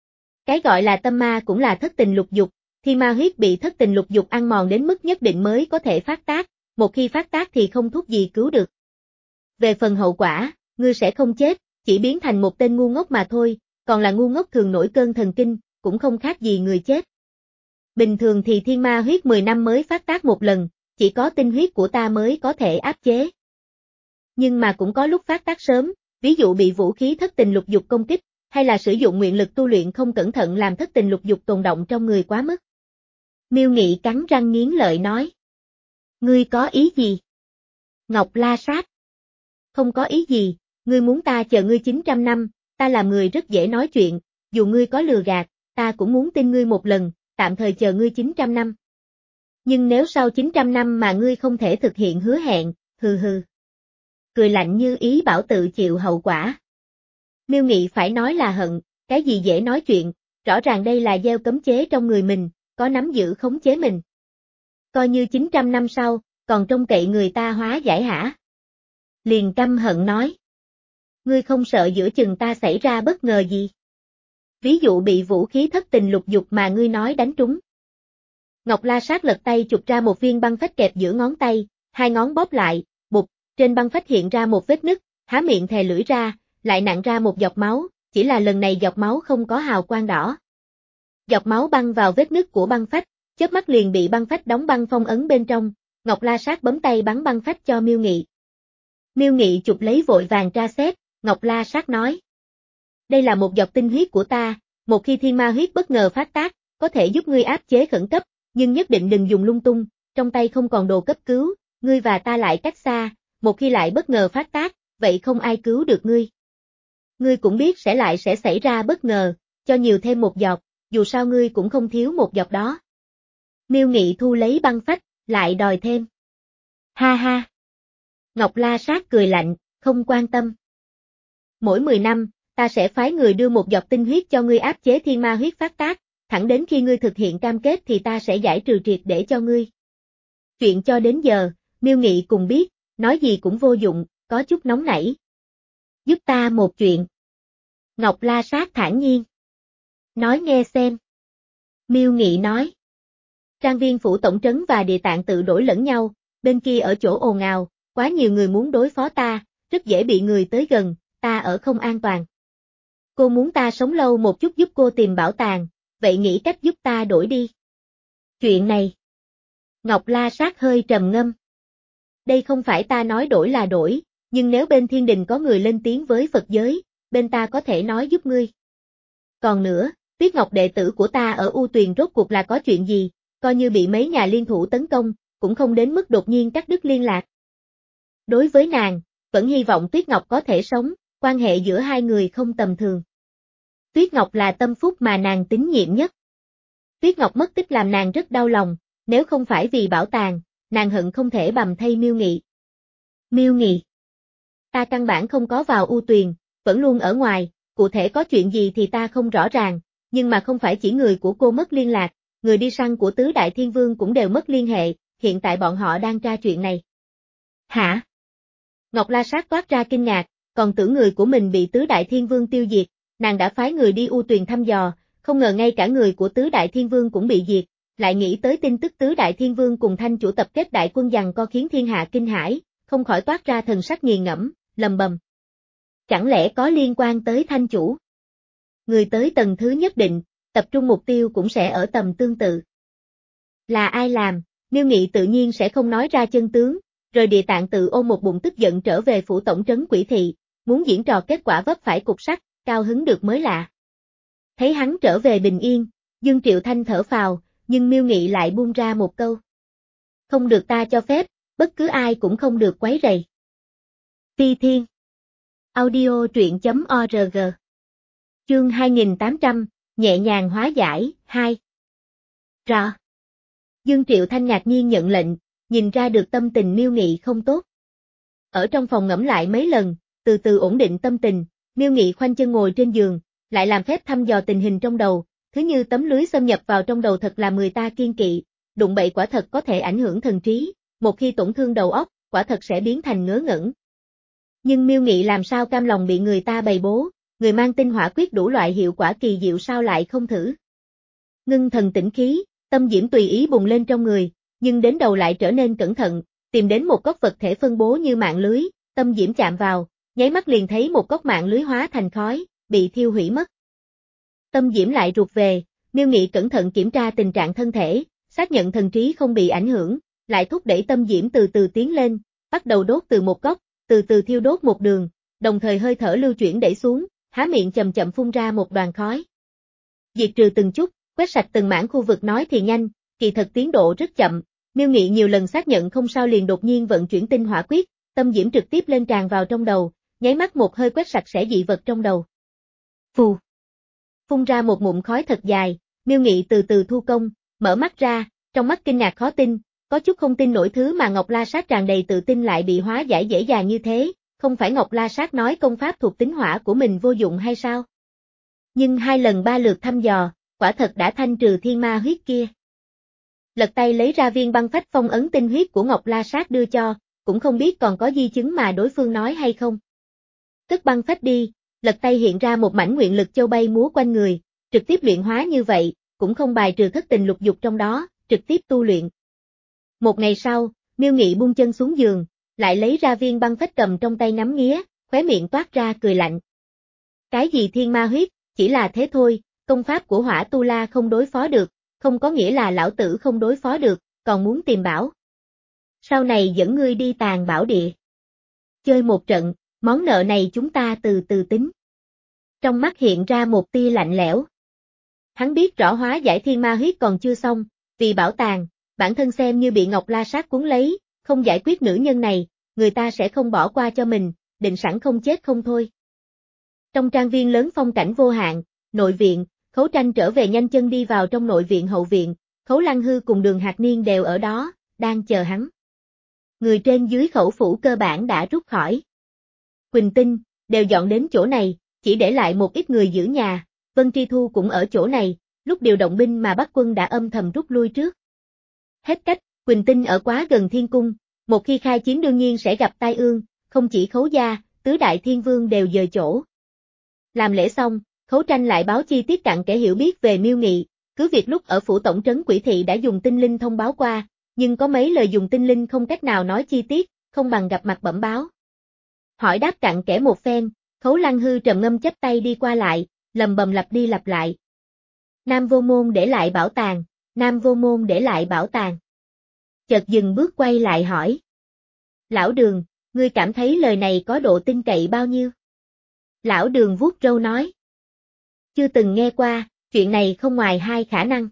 Cái gọi là tâm ma cũng là thất tình lục dục, thi ma huyết bị thất tình lục dục ăn mòn đến mức nhất định mới có thể phát tác, một khi phát tác thì không thuốc gì cứu được. Về phần hậu quả, ngươi sẽ không chết, chỉ biến thành một tên ngu ngốc mà thôi, còn là ngu ngốc thường nổi cơn thần kinh, cũng không khác gì người chết. Bình thường thì thiên ma huyết mười năm mới phát tác một lần, chỉ có tinh huyết của ta mới có thể áp chế. Nhưng mà cũng có lúc phát tác sớm, ví dụ bị vũ khí thất tình lục dục công kích, hay là sử dụng nguyện lực tu luyện không cẩn thận làm thất tình lục dục tồn động trong người quá mức. Miêu Nghị cắn răng nghiến lợi nói. Ngươi có ý gì? Ngọc La Sát. Không có ý gì, ngươi muốn ta chờ ngươi chín trăm năm, ta làm người rất dễ nói chuyện, dù ngươi có lừa gạt, ta cũng muốn tin ngươi một lần, tạm thời chờ ngươi chín trăm năm. Nhưng nếu sau chín trăm năm mà ngươi không thể thực hiện hứa hẹn, hừ hừ. Cười lạnh như ý bảo tự chịu hậu quả. Miêu Nghị phải nói là hận, cái gì dễ nói chuyện, rõ ràng đây là gieo cấm chế trong người mình, có nắm giữ khống chế mình. Coi như chín trăm năm sau, còn trông cậy người ta hóa giải hả? Liền căm hận nói. Ngươi không sợ giữa chừng ta xảy ra bất ngờ gì? Ví dụ bị vũ khí thất tình lục dục mà ngươi nói đánh trúng. Ngọc La Sát lật tay chụp ra một viên băng phách kẹp giữa ngón tay, hai ngón bóp lại, bụp, trên băng phách hiện ra một vết nứt, há miệng thè lưỡi ra, lại nặn ra một giọt máu, chỉ là lần này giọt máu không có hào quang đỏ. Giọt máu băng vào vết nứt của băng phách, chớp mắt liền bị băng phách đóng băng phong ấn bên trong, Ngọc La Sát bấm tay bắn băng phách cho Miêu Nghị. Miêu Nghị chụp lấy vội vàng tra xét, Ngọc La Sát nói. Đây là một giọt tinh huyết của ta, một khi thiên ma huyết bất ngờ phát tác, có thể giúp ngươi áp chế khẩn cấp, nhưng nhất định đừng dùng lung tung, trong tay không còn đồ cấp cứu, ngươi và ta lại cách xa, một khi lại bất ngờ phát tác, vậy không ai cứu được ngươi. Ngươi cũng biết sẽ lại sẽ xảy ra bất ngờ, cho nhiều thêm một giọt, dù sao ngươi cũng không thiếu một giọt đó. Miêu Nghị thu lấy băng phách, lại đòi thêm. Ha ha. Ngọc La Sát cười lạnh, không quan tâm. Mỗi mười năm, ta sẽ phái người đưa một giọt tinh huyết cho ngươi áp chế thiên ma huyết phát tác, thẳng đến khi ngươi thực hiện cam kết thì ta sẽ giải trừ triệt để cho ngươi. Chuyện cho đến giờ, Miêu Nghị cùng biết, nói gì cũng vô dụng, có chút nóng nảy. Giúp ta một chuyện. Ngọc La Sát thản nhiên. Nói nghe xem. Miêu Nghị nói. Trang viên phủ tổng trấn và địa tạng tự đổi lẫn nhau, bên kia ở chỗ ồn ào, quá nhiều người muốn đối phó ta, rất dễ bị người tới gần, ta ở không an toàn. Cô muốn ta sống lâu một chút giúp cô tìm bảo tàng, vậy nghĩ cách giúp ta đổi đi. Chuyện này. Ngọc La Sát hơi trầm ngâm. Đây không phải ta nói đổi là đổi, nhưng nếu bên thiên đình có người lên tiếng với Phật giới, bên ta có thể nói giúp ngươi. Còn nữa, Tuyết Ngọc đệ tử của ta ở U Tuyền rốt cuộc là có chuyện gì, coi như bị mấy nhà liên thủ tấn công, cũng không đến mức đột nhiên cắt đứt liên lạc. Đối với nàng, vẫn hy vọng Tuyết Ngọc có thể sống, quan hệ giữa hai người không tầm thường. Tuyết Ngọc là tâm phúc mà nàng tín nhiệm nhất. Tuyết Ngọc mất tích làm nàng rất đau lòng, nếu không phải vì bảo tàng, nàng hận không thể bầm thây Miêu Nghị. Miêu Nghị. Ta căn bản không có vào U Tuyền, vẫn luôn ở ngoài, cụ thể có chuyện gì thì ta không rõ ràng, nhưng mà không phải chỉ người của cô mất liên lạc, người đi săn của Tứ Đại Thiên Vương cũng đều mất liên hệ, hiện tại bọn họ đang tra chuyện này. Hả? Ngọc La Sát toát ra kinh ngạc, còn tưởng người của mình bị Tứ Đại Thiên Vương tiêu diệt, nàng đã phái người đi U Tuyền thăm dò, không ngờ ngay cả người của Tứ Đại Thiên Vương cũng bị diệt, lại nghĩ tới tin tức Tứ Đại Thiên Vương cùng Thanh Chủ tập kết đại quân giằng co khiến thiên hạ kinh hãi, không khỏi toát ra thần sắc nghiền ngẫm, lầm bầm. Chẳng lẽ có liên quan tới Thanh Chủ? Người tới tầng thứ nhất định, tập trung mục tiêu cũng sẽ ở tầm tương tự. Là ai làm, Miêu Nghị tự nhiên sẽ không nói ra chân tướng, rồi Địa Tạng tự ôm một bụng tức giận trở về phủ tổng trấn Quỷ Thị, muốn diễn trò kết quả vấp phải cục sắt, cao hứng được mới lạ. Thấy hắn trở về bình yên, Dương Triệu Thanh thở phào, nhưng Miêu Nghị lại buông ra một câu. Không được ta cho phép, bất cứ ai cũng không được quấy rầy. Phi Thiên. Audio truyện chấm org. Chương hai nghìn tám trăm, nhẹ nhàng hóa giải, hai. Rõ. Dương Triệu Thanh ngạc nhiên nhận lệnh, nhìn ra được tâm tình Miêu Nghị không tốt. Ở trong phòng ngẫm lại mấy lần, từ từ ổn định tâm tình, Miêu Nghị khoanh chân ngồi trên giường, lại làm phép thăm dò tình hình trong đầu, thứ như tấm lưới xâm nhập vào trong đầu thật là người ta kiên kỵ, đụng bậy quả thật có thể ảnh hưởng thần trí, một khi tổn thương đầu óc, quả thật sẽ biến thành ngớ ngẩn. Nhưng Miêu Nghị làm sao cam lòng bị người ta bày bố, người mang tinh hỏa quyết đủ loại hiệu quả kỳ diệu sao lại không thử. Ngưng thần tĩnh khí, tâm diễm tùy ý bùng lên trong người, nhưng đến đầu lại trở nên cẩn thận, tìm đến một góc vật thể phân bố như mạng lưới, tâm diễm chạm vào, nháy mắt liền thấy một góc mạng lưới hóa thành khói, bị thiêu hủy mất. Tâm diễm lại rụt về, Miêu Nghị cẩn thận kiểm tra tình trạng thân thể, xác nhận thần trí không bị ảnh hưởng, lại thúc đẩy tâm diễm từ từ tiến lên, bắt đầu đốt từ một góc, từ từ thiêu đốt một đường, đồng thời hơi thở lưu chuyển đẩy xuống, há miệng chậm chậm phun ra một đoàn khói. Diệt trừ từng chút, quét sạch từng mảng khu vực nói thì nhanh, kỳ thật tiến độ rất chậm, Miêu Nghị nhiều lần xác nhận không sao liền đột nhiên vận chuyển tinh hỏa quyết, tâm diễm trực tiếp lên tràn vào trong đầu, nháy mắt một hơi quét sạch sẽ dị vật trong đầu. Phù. Phun ra một ngụm khói thật dài, Miêu Nghị từ từ thu công, mở mắt ra, trong mắt kinh ngạc khó tin, có chút không tin nổi thứ mà Ngọc La Sát tràn đầy tự tin lại bị hóa giải dễ dàng như thế, không phải Ngọc La Sát nói công pháp thuộc tính hỏa của mình vô dụng hay sao? Nhưng hai lần ba lượt thăm dò, quả thật đã thanh trừ thiên ma huyết kia. Lật tay lấy ra viên băng phách phong ấn tinh huyết của Ngọc La Sát đưa cho, cũng không biết còn có di chứng mà đối phương nói hay không. Cất băng phách đi, lật tay hiện ra một mảnh nguyện lực châu bay múa quanh người, trực tiếp luyện hóa như vậy, cũng không bài trừ thất tình lục dục trong đó, trực tiếp tu luyện. Một ngày sau, Miêu Nghị buông chân xuống giường, lại lấy ra viên băng phách cầm trong tay ngắm nghía, khóe miệng toát ra cười lạnh. Cái gì thiên ma huyết, chỉ là thế thôi, công pháp của Hỏa Tu La không đối phó được, không có nghĩa là lão tử không đối phó được, còn muốn tìm bảo. Sau này dẫn ngươi đi Tàn Bảo Địa. Chơi một trận, món nợ này chúng ta từ từ tính. Trong mắt hiện ra một tia lạnh lẽo. Hắn biết rõ hóa giải thiên ma huyết còn chưa xong, vì bảo tàng, bản thân xem như bị Ngọc La Sát cuốn lấy, không giải quyết nữ nhân này, người ta sẽ không bỏ qua cho mình, định sẵn không chết không thôi. Trong trang viên lớn phong cảnh vô hạn, nội viện, Khấu Tranh trở về nhanh chân đi vào trong nội viện hậu viện, Khấu Lăng Hư cùng Đường Hạc Niên đều ở đó, đang chờ hắn. Người trên dưới khẩu phủ cơ bản đã rút khỏi. Quỳnh Tinh, đều dọn đến chỗ này, chỉ để lại một ít người giữ nhà, Vân Tri Thu cũng ở chỗ này, lúc điều động binh mà Bắc quân đã âm thầm rút lui trước. Hết cách, Quỳnh Tinh ở quá gần thiên cung, một khi khai chiến đương nhiên sẽ gặp tai ương, không chỉ Khấu gia, tứ đại thiên vương đều dời chỗ. Làm lễ xong, Khấu Tranh lại báo chi tiết cặn kẽ hiểu biết về Miêu Nghị, cứ việc lúc ở phủ tổng trấn Quỷ Thị đã dùng tinh linh thông báo qua, nhưng có mấy lời dùng tinh linh không cách nào nói chi tiết, không bằng gặp mặt bẩm báo. Hỏi đáp cặn kẽ một phen, Khấu Lăng Hư trầm ngâm chắp tay đi qua lại, lầm bầm lặp đi lặp lại. Nam Vô Môn để lại bảo tàng, Nam Vô Môn để lại bảo tàng. Chợt dừng bước quay lại hỏi. Lão Đường, ngươi cảm thấy lời này có độ tin cậy bao nhiêu? Lão Đường vuốt râu nói. Chưa từng nghe qua, chuyện này không ngoài hai khả năng.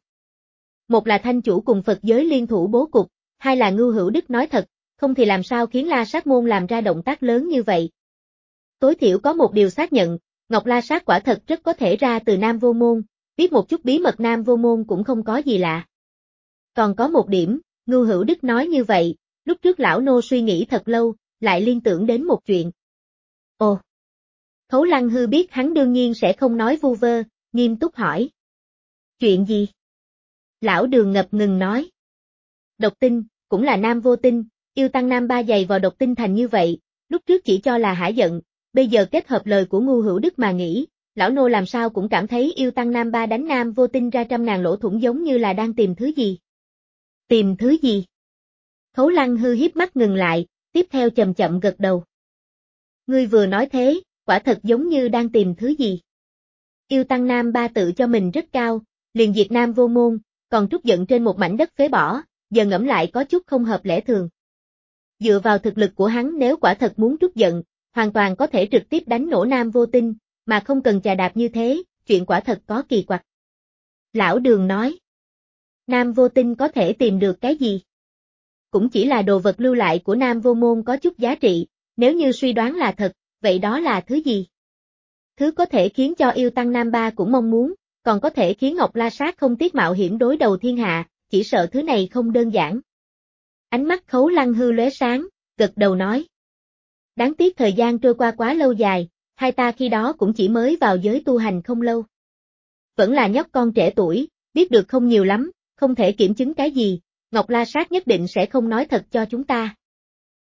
Một là Thanh Chủ cùng Phật giới liên thủ bố cục, hai là Ngưu Hữu Đức nói thật, không thì làm sao khiến La Sát môn làm ra động tác lớn như vậy. Tối thiểu có một điều xác nhận, Ngọc La Sát quả thật rất có thể ra từ Nam Vô Môn, biết một chút bí mật Nam Vô Môn cũng không có gì lạ. Còn có một điểm, Ngưu Hữu Đức nói như vậy, lúc trước lão nô suy nghĩ thật lâu, lại liên tưởng đến một chuyện. Ồ! Khấu Lăng Hư biết hắn đương nhiên sẽ không nói vu vơ, nghiêm túc hỏi. Chuyện gì? Lão Đường ngập ngừng nói. Độc tinh, cũng là Nam Vô Tinh, yêu tăng Nam Ba dày vào độc tinh thành như vậy, lúc trước chỉ cho là hả giận, bây giờ kết hợp lời của Ngưu Hữu Đức mà nghĩ, lão nô làm sao cũng cảm thấy yêu tăng Nam Ba đánh Nam Vô Tinh ra trăm ngàn lỗ thủng giống như là đang tìm thứ gì. Tìm thứ gì? Khấu Lăng Hư hiếp mắt ngừng lại, tiếp theo chậm chậm gật đầu. Ngươi vừa nói thế, quả thật giống như đang tìm thứ gì. Yêu tăng Nam Ba tự cho mình rất cao, liền diệt Nam Vô Môn, còn trút giận trên một mảnh đất phế bỏ, giờ ngẫm lại có chút không hợp lẽ thường. Dựa vào thực lực của hắn nếu quả thật muốn trút giận, hoàn toàn có thể trực tiếp đánh nổ Nam Vô Tinh, mà không cần chà đạp như thế, chuyện quả thật có kỳ quặc. Lão Đường nói. Nam Vô Tinh có thể tìm được cái gì? Cũng chỉ là đồ vật lưu lại của Nam Vô Môn có chút giá trị, nếu như suy đoán là thật, vậy đó là thứ gì? Thứ có thể khiến cho yêu tăng Nam Ba cũng mong muốn, còn có thể khiến Ngọc La Sát không tiếc mạo hiểm đối đầu thiên hạ, chỉ sợ thứ này không đơn giản. Ánh mắt Khấu Lăng Hư lóe sáng, gật đầu nói. Đáng tiếc thời gian trôi qua quá lâu dài, hai ta khi đó cũng chỉ mới vào giới tu hành không lâu. Vẫn là nhóc con trẻ tuổi, biết được không nhiều lắm, không thể kiểm chứng cái gì, Ngọc La Sát nhất định sẽ không nói thật cho chúng ta.